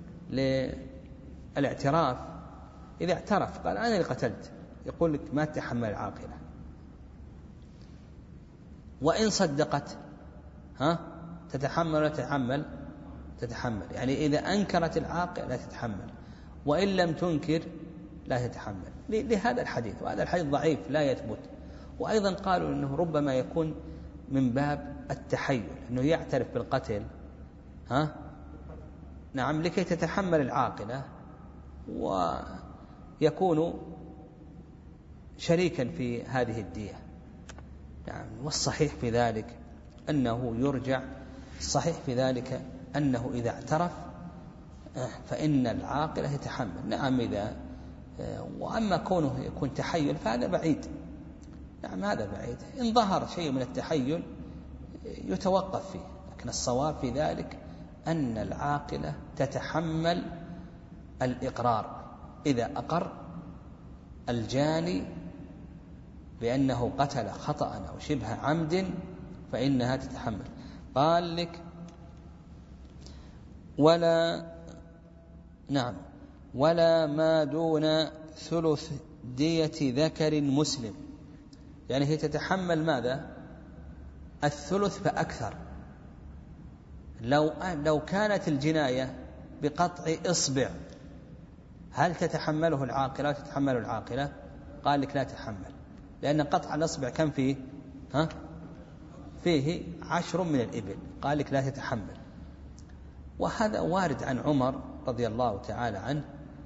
للاعتراف إذا اعترف قال أنا اللي قتلت، يقول لك ما تتحمل العاقلة. وإن صدقت ها تتحمل ولا تتحمل؟ تتحمل، يعني إذا أنكرت العاقلة لا تتحمل، وإن لم تنكر لا تتحمل، لهذا الحديث، وهذا الحديث ضعيف لا يثبت. وأيضا قالوا أنه ربما يكون من باب التحيل، أنه يعترف بالقتل ها نعم لكي تتحمل العاقلة ويكون شريكا في هذه الدية. يعني والصحيح في ذلك أنه يرجع، الصحيح في ذلك أنه إذا اعترف فإن العاقلة يتحمل. نعم إذا وأما كونه يكون تحيل فهذا بعيد، نعم هذا بعيد. إن ظهر شيء من التحيل يتوقف فيه، لكن الصواب في ذلك أن العاقلة تتحمل الإقرار. إذا أقر الجاني بأنه قتل خطأ أو شبه عمد فإنها تتحمل. قال لك ولا نعم ولا ما دون ثلث دية ذكر مسلم، يعني هي تتحمل ماذا؟ الثلث فأكثر. لو لو كانت الجناية بقطع إصبع هل تتحمله العاقلة تتحمله العاقلة؟ قال لك لا تتحمل، لأن قطع الإصبع كم فيه؟ ها؟ فيه عشر من الإبل، قال لك لا تتحمل. وهذا وارد عن عمر رضي الله تعالى عنه،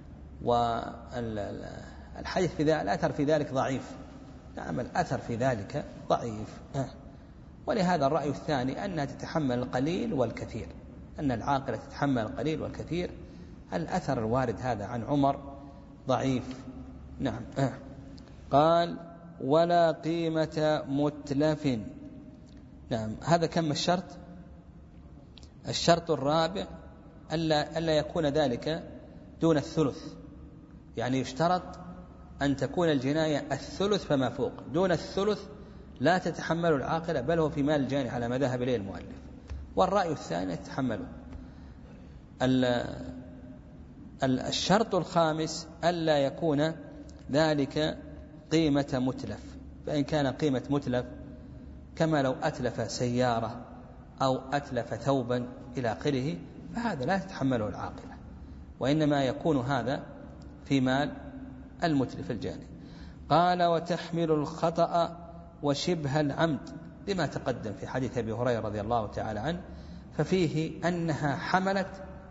والحديث في ذلك الأثر في ذلك ضعيف. نعم الأثر في ذلك ضعيف. ولهذا الرأي الثاني أنها تتحمل القليل والكثير، أن العاقلة تتحمل القليل والكثير. الأثر الوارد هذا عن عمر ضعيف. نعم. قال ولا قيمة متلف. نعم هذا كم الشرط؟ الشرط الرابع ألا, ألا يكون ذلك دون الثلث، يعني يشترط أن تكون الجناية الثلث فما فوق، دون الثلث لا تتحمل العاقلة، بل هو في مال الجاني على ما ذهب إليه المؤلف. والرأي الثاني تتحمله. الشرط الخامس ألا يكون ذلك قيمة متلف، فإن كان قيمة متلف كما لو أتلف سيارة أو أتلف ثوبا إلى آخره فهذا لا تتحمله العاقلة، وإنما يكون هذا في مال المتلف الجاني. قال وتحمل الخطأ وشبه العمد لما تقدم في حديث أبي هريرة رضي الله تعالى عنه، ففيه أنها حملت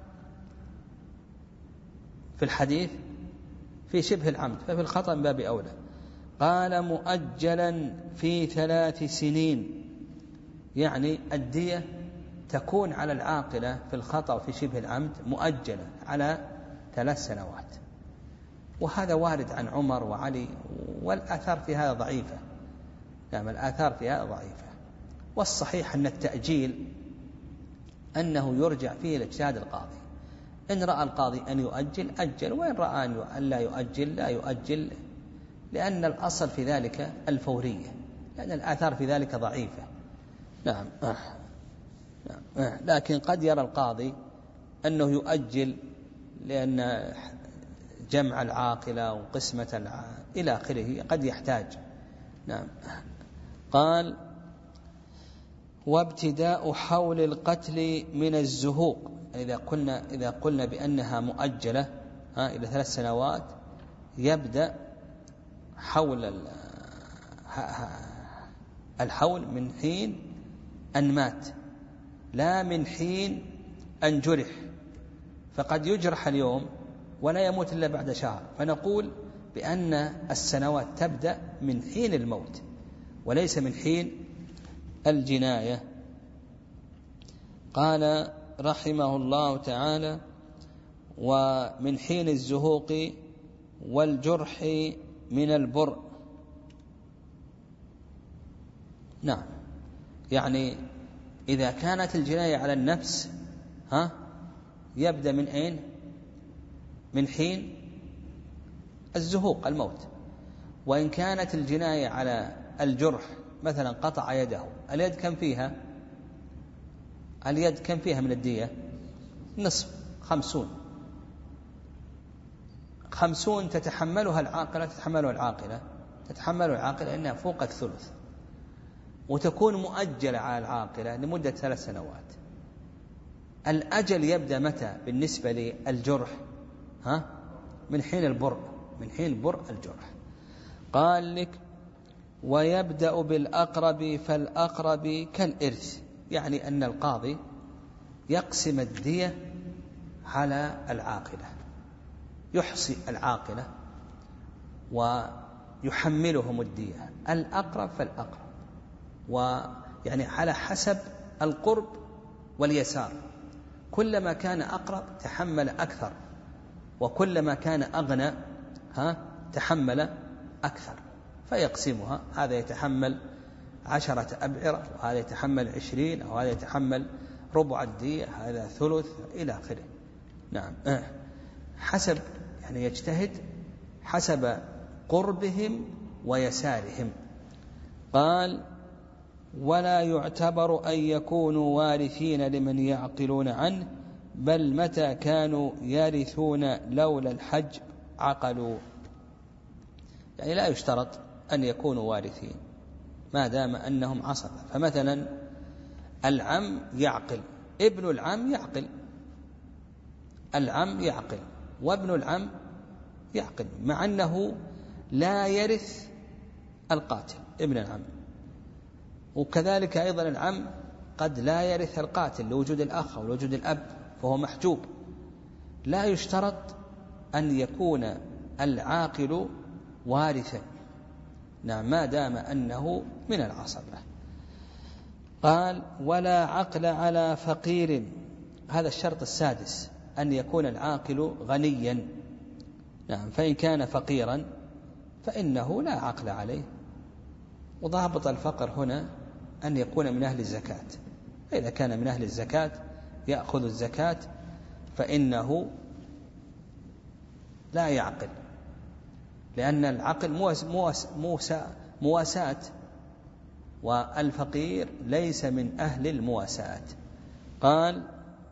في الحديث في شبه العمد، ففي الخطأ من باب أولى. قال مؤجلا في ثلاث سنين، يعني الدية تكون على العاقلة في الخطأ وفي شبه العمد مؤجلة على ثلاث سنوات. وهذا وارد عن عمر وعلي، والآثار في هذا ضعيفة. نعم الآثار في هذا ضعيفة. والصحيح أن التأجيل أنه يرجع فيه لاجتهاد القاضي. إن رأى القاضي أن يؤجل أجل، وإن رأى أن لا يؤجل لا يؤجل، لأن الأصل في ذلك الفورية، لأن الآثار في ذلك ضعيفة. نعم. آه. نعم. آه. لكن قد يرى القاضي أنه يؤجل لأن جمع العاقلة وقسمة الع... إلى آخره قد يحتاج. نعم. قال وابتداء حول القتل من الزهوق، إذا قلنا إذا قلنا بأنها مؤجلة ها إلى ثلاث سنوات، يبدأ حول الحول من حين أن مات، لا من حين أن جرح. فقد يجرح اليوم ولا يموت إلا بعد شهر، فنقول بأن السنوات تبدأ من حين الموت وليس من حين الجناية. قال رحمه الله تعالى ومن حين الزهوق والجرح من البر. نعم يعني إذا كانت الجناية على النفس ها يبدأ من أين؟ من حين الزهوق الموت. وإن كانت الجناية على الجرح مثلا قطع يده، اليد كم فيها؟ اليد كم فيها من الدية؟ نصف، خمسون. خمسون تتحملها العاقلة تتحملها العاقلة تتحملها العاقلة إنها فوق الثلث، وتكون مؤجلة على العاقلة لمدة ثلاث سنوات. الأجل يبدأ متى بالنسبة للجرح؟ ها؟ من حين البر، من حين البر الجرح. قال لك ويبدأ بالأقرب فالأقرب كالإرث، يعني أن القاضي يقسم الدية على العاقلة، يحصي العاقلة ويحملهم الدية، الأقرب فالأقرب. ويعني على حسب القرب واليسار، كلما كان أقرب تحمل أكثر، وكلما كان أغنى ها تحمل أكثر، فيقسمها، هذا يتحمل عشرة أبعرة، وهذا يتحمل عشرين، أو هذا يتحمل ربع الدية، هذا ثلث، إلى آخره. نعم، حسب يعني يجتهد حسب قربهم ويسارهم. قال: ولا يعتبر أن يكونوا وارثين لمن يعقلون عنه، بل متى كانوا يرثون لولا الحج عقلوا. يعني لا يشترط أن يكونوا وارثين ما دام أنهم عصبة. فمثلا العم يعقل، ابن العم يعقل، العم يعقل وابن العم يعقل، مع أنه لا يرث القاتل ابن العم. وكذلك أيضا العم قد لا يرث القاتل لوجود الأخ أو لوجود الأب، فهو محجوب. لا يشترط أن يكون العاقل وارثا، نعم، ما دام أنه من العصبة. قال: ولا عقل على فقير، هذا الشرط السادس، أن يكون العاقل غنيا. نعم، فإن كان فقيرا فإنه لا عقل عليه. وضابط الفقر هنا أن يكون من أهل الزكاة، إذا كان من أهل الزكاة يأخذ الزكاة فإنه لا يعقل، لأن العقل مواساة، والفقير ليس من أهل المواساة. قال: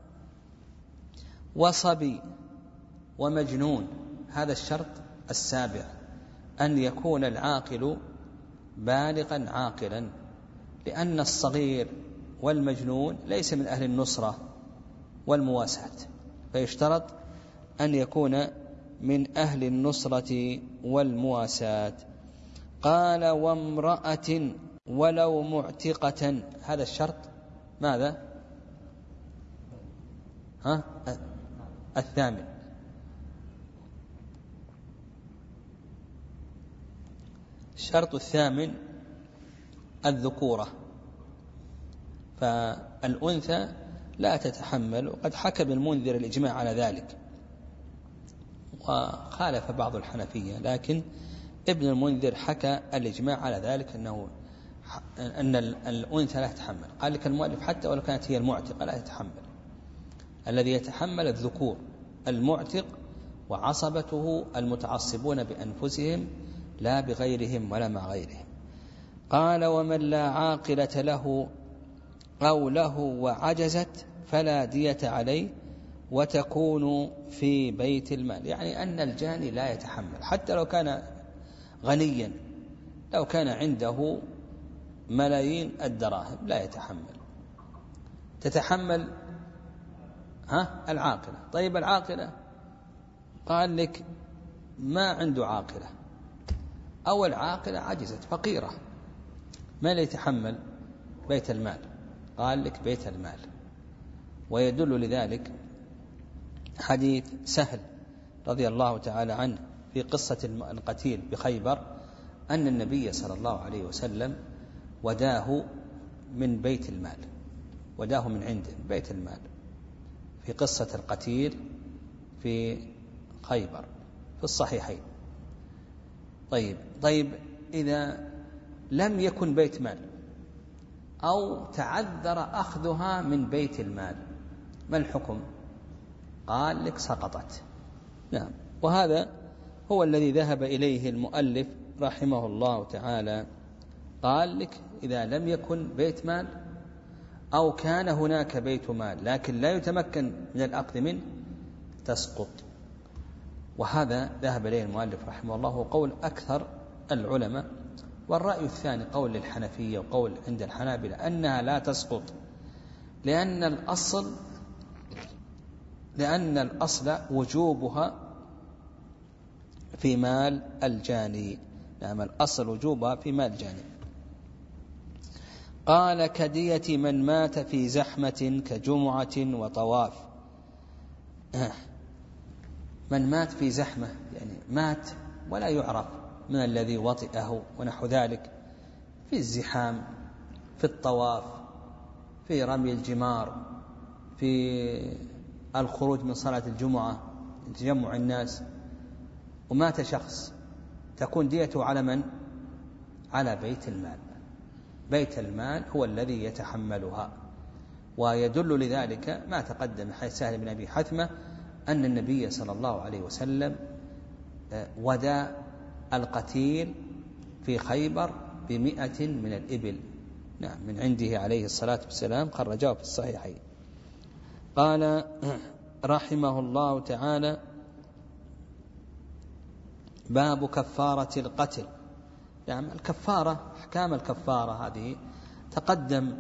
وصبي ومجنون، هذا الشرط السابع، أن يكون العاقل بالغا عاقلا، لأن الصغير والمجنون ليس من أهل النصرة والمواساة، فيشترط أن يكون من أهل النصرة والمواساة. قال: وامرأة ولو معتقة، هذا الشرط ماذا؟ ها؟ الثامن. الشرط الثامن الذكورة، فالأنثى لا تتحمل، وقد حكى ابن المنذر الإجماع على ذلك، وخالف بعض الحنفية، لكن ابن المنذر حكى الإجماع على ذلك، أنه أن الأنثى لا تتحمل. قال لك المؤلف: حتى ولو كانت هي المعتقة لا تتحمل، الذي يتحمل الذكور المعتق وعصبته المتعصبون بأنفسهم لا بغيرهم ولا مع غيرهم. قال: ومن لا عاقلة له أو له وعجزت فلا دية عليه، وتكون في بيت المال. يعني أن الجاني لا يتحمل حتى لو كان غنيا، لو كان عنده ملايين الدراهم لا يتحمل. تتحمل ها العاقلة. طيب العاقلة، قال لك ما عنده عاقلة، أو العاقلة عجزت فقيرة، ما لا يتحمل بيت المال. قال لك بيت المال. ويدل لذلك حديث سهل رضي الله تعالى عنه في قصة القتيل بخيبر، أن النبي صلى الله عليه وسلم وداه من بيت المال، وداه من عنده بيت المال في قصة القتيل في خيبر في الصحيحين. طيب طيب إذا لم يكن بيت مال أو تعذر أخذها من بيت المال، ما الحكم؟ قال لك سقطت. نعم، وهذا هو الذي ذهب إليه المؤلف رحمه الله تعالى. قال لك إذا لم يكن بيت مال أو كان هناك بيت مال لكن لا يتمكن من الأخذ منه تسقط. وهذا ذهب إليه المؤلف رحمه الله، وقول أكثر العلماء. والرأي الثاني قول للحنفية وقول عند الحنابلة أنها لا تسقط، لأن الأصل لأن الأصل وجوبها في مال الجاني. نعم، الأصل وجوبها في مال الجاني. قال: كدية من مات في زحمة كجمعة وطواف. من مات في زحمة يعني مات ولا يعرف من الذي وطئه ونحو ذلك، في الزحام في الطواف، في رمي الجمار، في الخروج من صلاة الجمعة، تجمع الناس، ومات شخص، تكون ديته على من؟ على بيت المال. بيت المال هو الذي يتحملها. ويدل لذلك ما تقدم حديث سهل بن أبي حثمة أن النبي صلى الله عليه وسلم ودى القتيل في خيبر بمئة من الإبل، نعم، من عنده عليه الصلاة والسلام، خرجاه في الصحيحين. قال رحمه الله تعالى: باب كفارة القتل. نعم، الكفارة، أحكام الكفارة هذه تقدم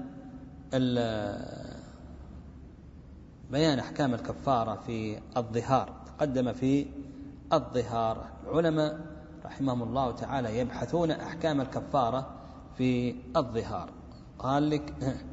بيان أحكام الكفارة في الظهار، تقدم في الظهار. العلماء رحمهم الله تعالى يبحثون أحكام الكفارة في الظهار. قال لك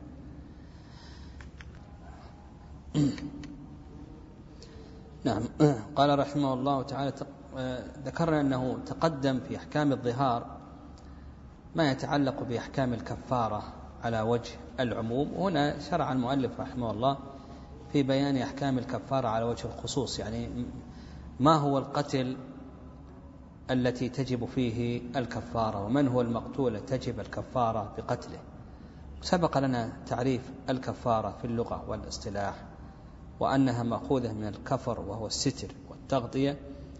نعم، قال رحمه الله تعالى: ذكرنا أنه تقدم في أحكام الظهار ما يتعلق بأحكام الكفارة على وجه العموم، وهنا شرع المؤلف رحمه الله في بيان أحكام الكفارة على وجه الخصوص، يعني ما هو القتل التي تجب فيه الكفارة، ومن هو المقتول تجب الكفارة بقتله. سبق لنا تعريف الكفارة في اللغة والاصطلاح، وأنها مأخوذة من الكفر وهو الستر والتغطية،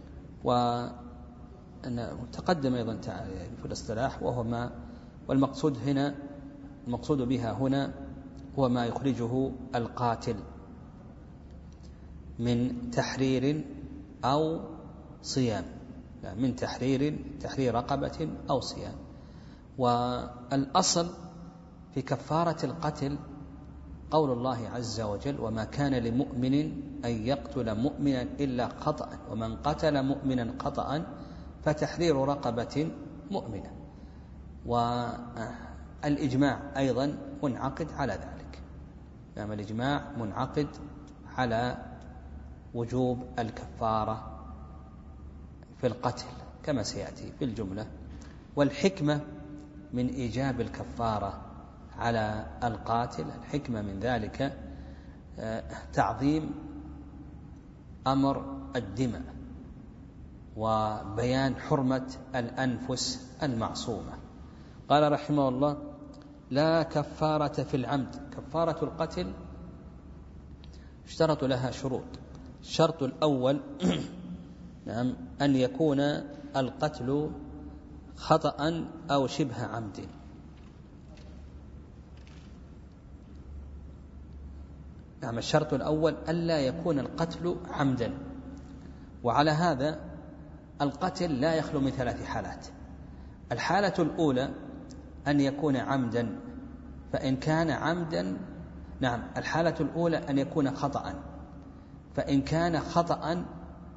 وتقدم أيضا في الاصطلاح وهو ما، والمقصود هنا، المقصود بها هنا هو ما يخرجه القاتل من تحرير أو صيام، من تحرير تحرير رقبة أو صيام. والأصل في كفارة القتل قول الله عز وجل: وما كان لمؤمن أن يقتل مؤمنا إلا خطأ، ومن قتل مؤمنا خطأ فتحرير رقبة مؤمنة. والإجماع أيضا منعقد على ذلك، يعني الإجماع منعقد على وجوب الكفارة في القتل كما سيأتي في الجملة. والحكمة من إيجاب الكفارة على القاتل، الحكمة من ذلك تعظيم أمر الدماء وبيان حرمة الأنفس المعصومة. قال رحمه الله: لا كفارة في العمد. كفارة القتل اشترط لها شروط. الشرط الأول نعم أن يكون القتل خطأ أو شبه عمد. نعم، الشرط الأول ألا يكون القتل عمدا، وعلى هذا القتل لا يخلو من ثلاث حالات. الحالة الأولى أن يكون عمدا، فإن كان عمدا نعم الحالة الأولى أن يكون خطأ، فإن كان خطأ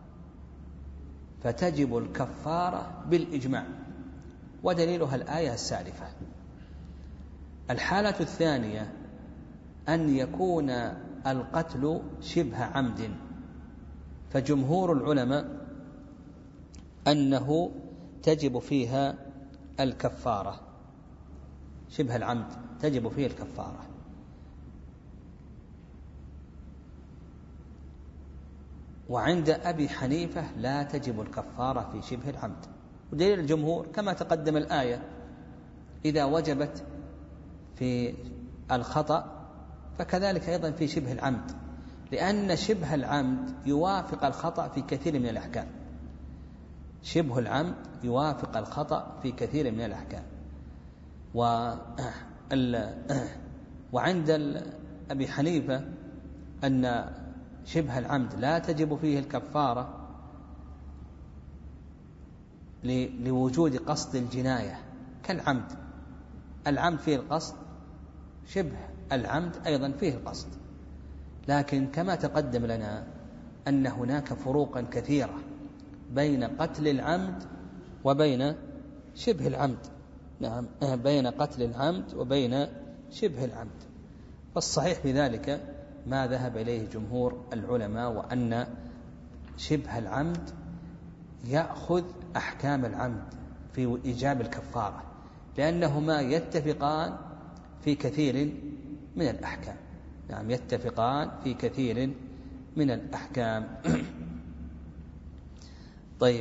فتجب الكفارة بالإجماع، ودليلها الآية السالفة. الحالة الثانية أن يكون القتل شبه عمد، فجمهور العلماء أنه تجب فيها الكفارة، شبه العمد تجب فيه الكفارة. وعند أبي حنيفة لا تجب الكفارة في شبه العمد، ودليل الجمهور كما تقدم الآية: إذا وجبت في الخطأ فكذلك أيضا في شبه العمد، لأن شبه العمد يوافق الخطأ في كثير من الأحكام. شبه العمد يوافق الخطأ في كثير من الأحكام. وعند أبي حنيفة أن شبه العمد لا تجب فيه الكفارة لوجود قصد الجناية كالعمد. العمد فيه القصد، شبه العمد أيضا فيه القصد، لكن كما تقدم لنا أن هناك فروقا كثيرة بين قتل العمد وبين شبه العمد. نعم، بين قتل العمد وبين شبه العمد. فالصحيح بذلك ما ذهب إليه جمهور العلماء، وأن شبه العمد يأخذ أحكام العمد في إيجاب الكفارة، لأنهما يتفقان في كثير من الأحكام. نعم يتفقان في كثير من الأحكام. طيب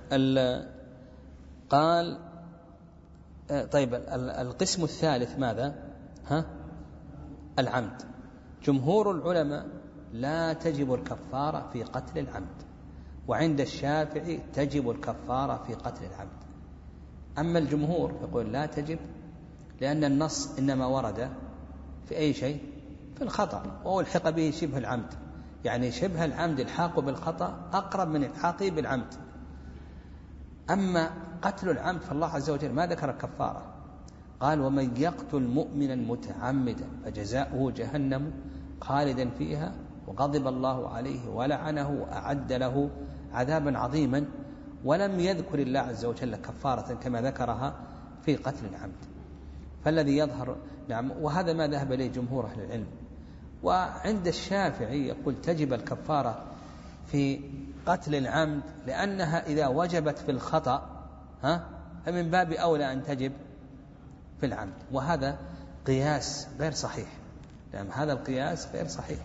قال طيب القسم الثالث ماذا؟ ها؟ العمد. جمهور العلماء لا تجب الكفارة في قتل العمد، وعند الشافعي تجب الكفارة في قتل العمد. أما الجمهور يقول لا تجب، لأن النص إنما ورد في أي شيء؟ في الخطأ، وألحق به شبه العمد، يعني شبه العمد الحاق بالخطأ أقرب من الحاقه بالعمد. أما قتل العمد فالله عز وجل ما ذكر الكفارة، قال ومن يقتل مؤمنا متعمدا فجزاؤه جهنم خالدا فيها وغضب الله عليه ولعنه وأعد له عذابا عظيما، ولم يذكر الله عز وجل كفارة كما ذكرها في قتل العمد. فالذي يظهر نعم، وهذا ما ذهب إليه جمهور أهل العلم. وعند الشافعي يقول تجب الكفارة في قتل العمد، لأنها إذا وجبت في الخطأ ها فمن باب أولى أن تجب في العمد. وهذا قياس غير صحيح، لأن هذا القياس غير صحيح،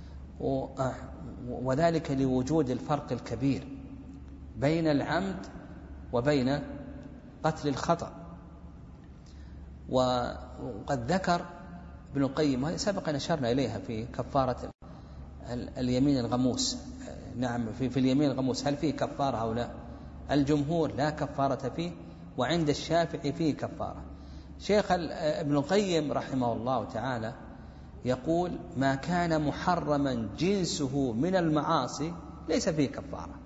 وذلك لوجود الفرق الكبير بين العمد وبين قتل الخطأ. وقد ذكر ابن القيم، هذه سبق أن أشرنا إليها في كفارة اليمين الغموس. نعم في, في اليمين الغموس هل فيه كفارة أو لا؟ الجمهور لا كفارة فيه، وعند الشافعي فيه كفارة. شيخ ابن القيم رحمه الله تعالى يقول ما كان محرما جنسه من المعاصي ليس فيه كفارة.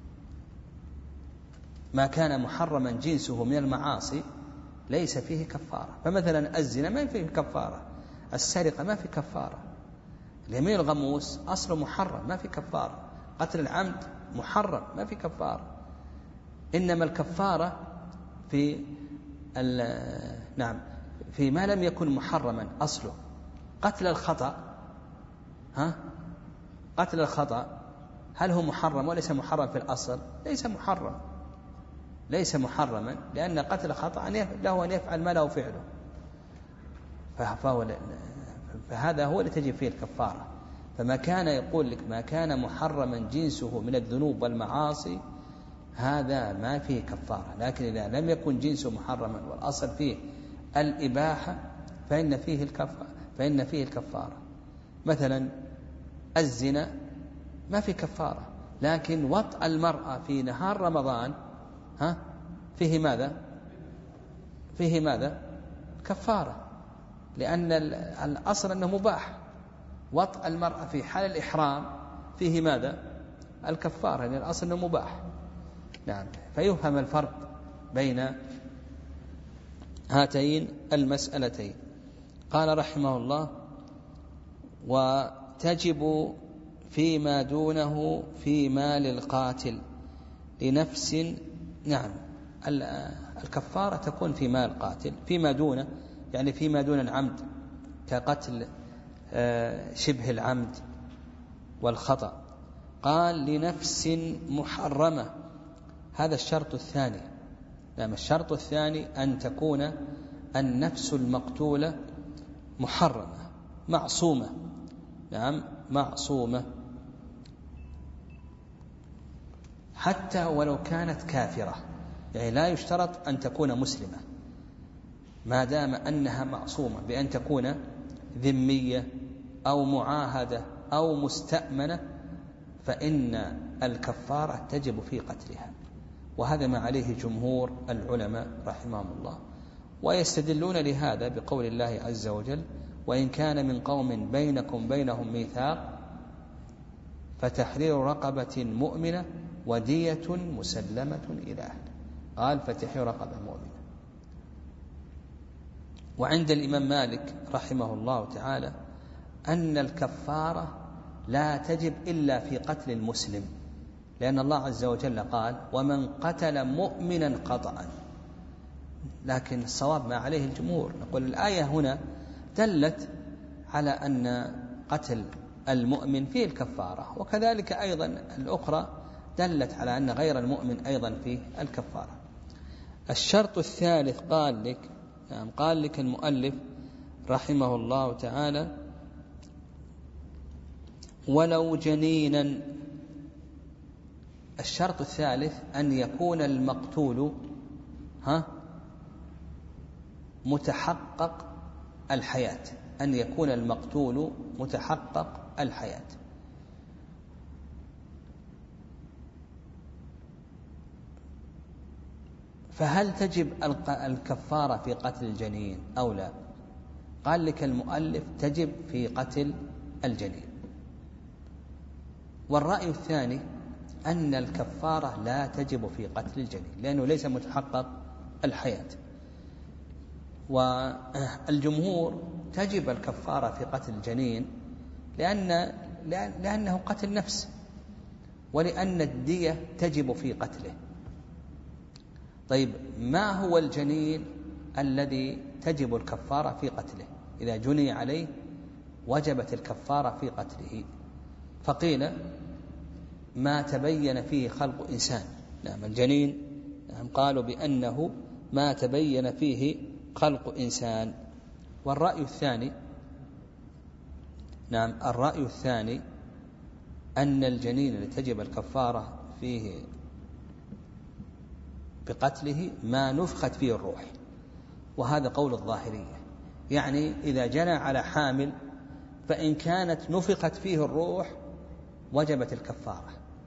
ما كان محرما جنسه من المعاصي ليس فيه كفارة. فمثلا الزنا ما فيه كفارة، السرقة ما فيه كفارة، اليمين الغموس أصله محرم ما فيه كفارة، قتل العمد محرم ما فيه كفارة. إنما الكفارة في نعم في ما لم يكن محرما أصله. قتل الخطأ ها قتل الخطأ هل هو محرم وليس محرم في الأصل؟ ليس محرم، ليس محرما، لأن قتل خطأ له أن يفعل ما له فعله، فهو فهذا هو اللي تجب فيه الكفارة. فما كان يقول لك ما كان محرما جنسه من الذنوب والمعاصي هذا ما فيه كفارة. لكن إذا لم يكن جنسه محرما والأصل فيه الإباحة فإن فيه الكفارة فإن فيه الكفارة. مثلا الزنا ما في كفارة، لكن وطأ المرأة في نهار رمضان ها فيه ماذا؟ فيه ماذا؟ كفارة، لأن الأصل أنه مباح. وطأ المرأة في حال الإحرام فيه ماذا؟ الكفارة، لأن الأصل أنه مباح. نعم، فيفهم الفرق بين هاتين المسألتين. قال رحمه الله وتجب فيما دونه في مال القاتل لنفس. نعم الكفارة تكون في مال القاتل فيما دونه، يعني فيما دون العمد كقتل شبه العمد والخطأ. قال لنفس محرمة، هذا الشرط الثاني. نعم الشرط الثاني أن تكون النفس المقتولة محرمة معصومة. نعم معصومة، حتى ولو كانت كافرة، يعني لا يشترط أن تكون مسلمة، ما دام أنها معصومة بأن تكون ذمية أو معاهدة أو مستأمنة فإن الكفارة تجب في قتلها. وهذا ما عليه جمهور العلماء رحمهم الله. ويستدلون لهذا بقول الله عز وجل وإن كان من قوم بينكم بينهم ميثاق فتحرير رقبة مؤمنة ودية مسلمة إلى أهله. قال فتحرير رقبة مؤمنة. وعند الإمام مالك رحمه الله تعالى أن الكفارة لا تجب إلا في قتل المسلم، لأن الله عز وجل قال ومن قتل مؤمنا خطأ. لكن الصواب ما عليه الجمهور، نقول الآية هنا دلت على أن قتل المؤمن فيه الكفارة، وكذلك أيضا الأخرى دلت على أن غير المؤمن أيضا فيه الكفارة. الشرط الثالث قال لك قال لك المؤلف رحمه الله تعالى: ولو جنينا. الشرط الثالث أن يكون المقتول ها متحقق الحياة، أن يكون المقتول متحقق الحياة. فهل تجب الكفارة في قتل الجنين أو لا؟ قال لك المؤلف: تجب في قتل الجنين. والرأي الثاني أن الكفارة لا تجب في قتل الجنين لأنه ليس متحقق الحياة. والجمهور تجب الكفارة في قتل الجنين لأن لأنه قتل نفس، ولأن الدية تجب في قتله. طيب، ما هو الجنين الذي تجب الكفارة في قتله؟ إذا جني عليه وجبت الكفارة في قتله. فقيل: ما تبين فيه خلق إنسان. نعم، الجنين نعم قالوا بأنه ما تبين فيه خلق إنسان. والرأي الثاني نعم الرأي الثاني أن الجنين الذي تجب الكفارة فيه بقتله ما نفخت فيه الروح، وهذا قول الظاهرية. يعني إذا جنى على حامل فإن كانت نفخت فيه الروح وجبت الكفارة،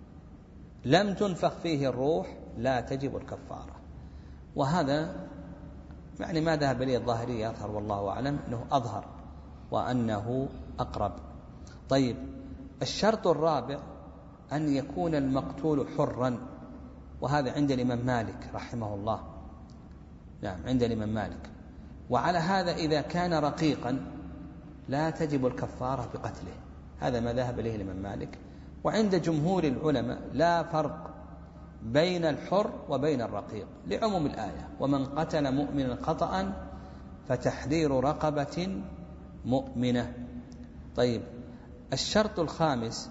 لم تنفخ فيه الروح لا تجب الكفارة. وهذا يعني ما ذهب إليه الظاهرية أظهر، والله أعلم أنه أظهر وأنه أقرب. طيب، الشرط الرابع أن يكون المقتول حرا، وهذا عند الإمام مالك رحمه الله. نعم، عند الإمام مالك. وعلى هذا إذا كان رقيقا لا تجب الكفارة بقتله، هذا ما ذهب إليه الإمام مالك. وعند جمهور العلماء لا فرق بين الحر وبين الرقيق لعموم الآية: ومن قتل مؤمنا خطأ فتحرير رقبة مؤمنة. طيب، الشرط الخامس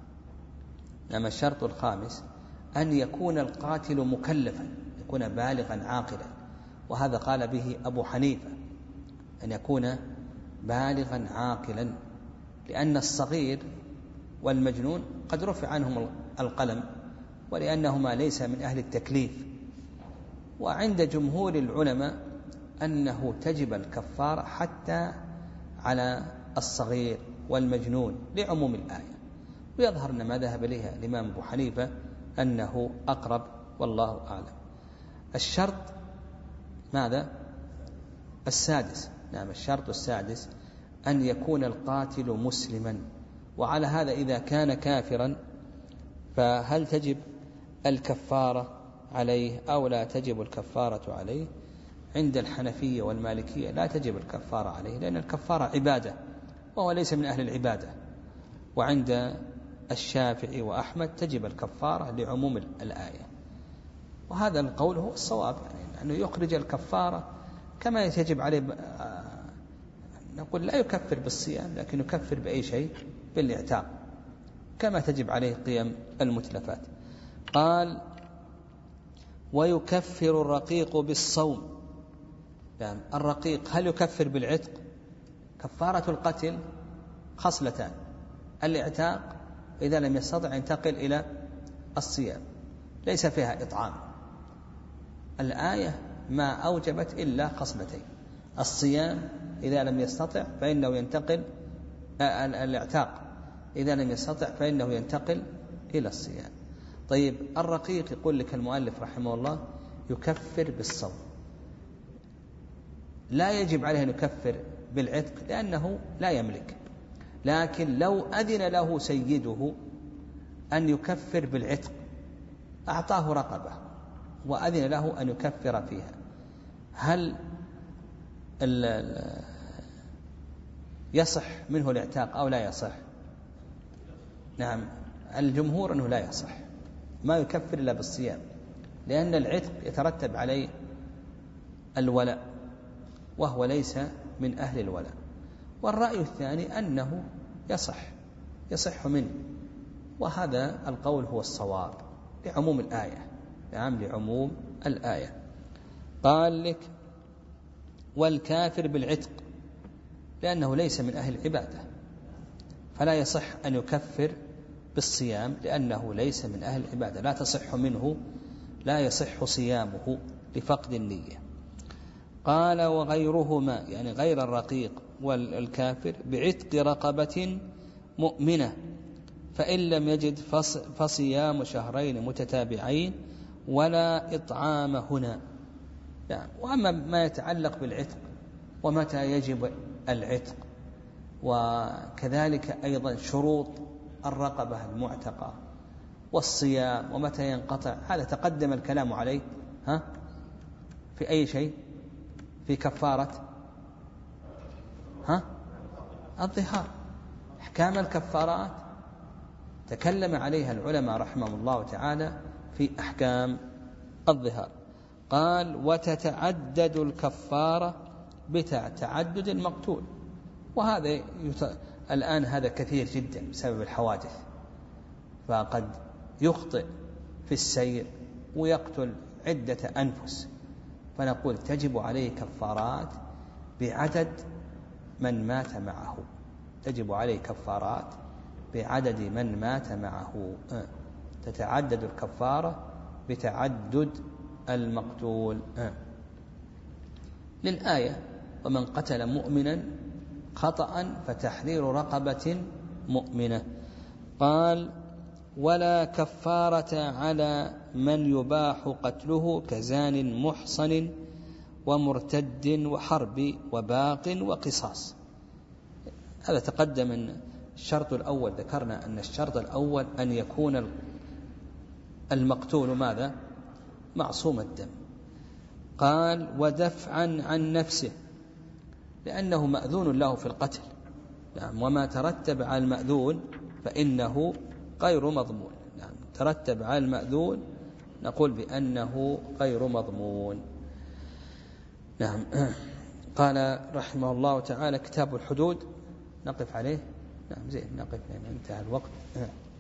نعم الشرط الخامس أن يكون القاتل مكلفا، يكون بالغا عاقلا، وهذا قال به أبو حنيفة، أن يكون بالغا عاقلا، لأن الصغير والمجنون قد رفع عنهم القلم ولأنهما ليس من أهل التكليف. وعند جمهور العلماء أنه تجب الكفارة حتى على الصغير والمجنون لعموم الآية. ويظهر أن ما ذهب إليها الإمام أبو حنيفة أنه أقرب، والله أعلم. الشرط ماذا؟ السادس. نعم، الشرط السادس أن يكون القاتل مسلما. وعلى هذا إذا كان كافرا فهل تجب الكفارة عليه أو لا تجب الكفارة عليه؟ عند الحنفية والمالكية لا تجب الكفارة عليه، لأن الكفارة عبادة وهو ليس من أهل العبادة. وعند الشافعي وأحمد تجب الكفارة لعموم الآية، وهذا القول هو الصواب، يعني أنه يخرج الكفارة كما يجب عليه. نقول لا يكفر بالصيام، لكن يكفر بأي شيء، بالاعتاق، كما تجب عليه قيم المتلفات. قال: ويكفر الرقيق بالصوم. يعني الرقيق هل يكفر بالعتق؟ كفارة القتل خصلتان: الاعتاق إذا لم يستطع ينتقل إلى الصيام، ليس فيها إطعام. الآية ما أوجبت إلا خصلتين: الصيام إذا لم يستطع فإنه ينتقل، الاعتاق إذا لم يستطع فإنه ينتقل إلى الصيام. طيب، الرقيق يقول لك المؤلف رحمه الله يكفر بالصوم، لا يجب عليه أن يكفر بالعتق لأنه لا يملك، لكن لو أذن له سيده أن يكفر بالعتق، أعطاه رقبة وأذن له أن يكفر فيها، هل يصح منه الاعتاق أو لا يصح؟ نعم، الجمهور أنه لا يصح، ما يكفر إلا بالصيام، لأن العتق يترتب عليه الولاء وهو ليس من أهل الولاء. والرأي الثاني أنه يصح يصح منه، وهذا القول هو الصواب لعموم الآية. نعم، لعموم الآية. قال لك: والكافر بالعتق لأنه ليس من أهل العبادة، فلا يصح أن يكفر بالصيام لأنه ليس من أهل العبادة، لا تصح منه لا يصح صيامه لفقد النية. قال وغيرهما يعني غير الرقيق والكافر بعتق رقبة مؤمنة، فإن لم يجد فصيام شهرين متتابعين ولا إطعام هنا. يعني وأما ما يتعلق بالعتق ومتى يجب العتق، وكذلك أيضا شروط الرقبة المعتقة والصيام ومتى ينقطع، هذا تقدم الكلام عليه ها في أي شيء؟ في كفارة ها الظهار. أحكام الكفارات تكلم عليها العلماء رحمهم الله تعالى في أحكام الظهار. قال وتتعدد الكفارة بتعدد المقتول، وهذا يت... الآن هذا كثير جدا بسبب الحوادث، فقد يخطئ في السير ويقتل عدة أنفس، فنقول تجب عليه كفارات بعدد من مات معه، تجب عليه كفارات بعدد من مات معه، تتعدد الكفارة بتعدد المقتول. للآية ومن قتل مؤمنا خطأ فتحرير رقبة مؤمنة. قال ولا كفارة على من يباح قتله كزان محصن ومرتد وحرب وباق وقصاص. هذا تقدم أن الشرط الأول ذكرنا أن الشرط الأول أن يكون المقتول ماذا؟ معصوم الدم. قال ودفعا عن نفسه لأنه مأذون له في القتل، نعم، وما ترتب على المأذون فإنه غير مضمون، نعم، ترتب على المأذون نقول بأنه غير مضمون. نعم. قال رحمه الله تعالى كتاب الحدود نقف عليه. نعم زين نقف، انتهى الوقت.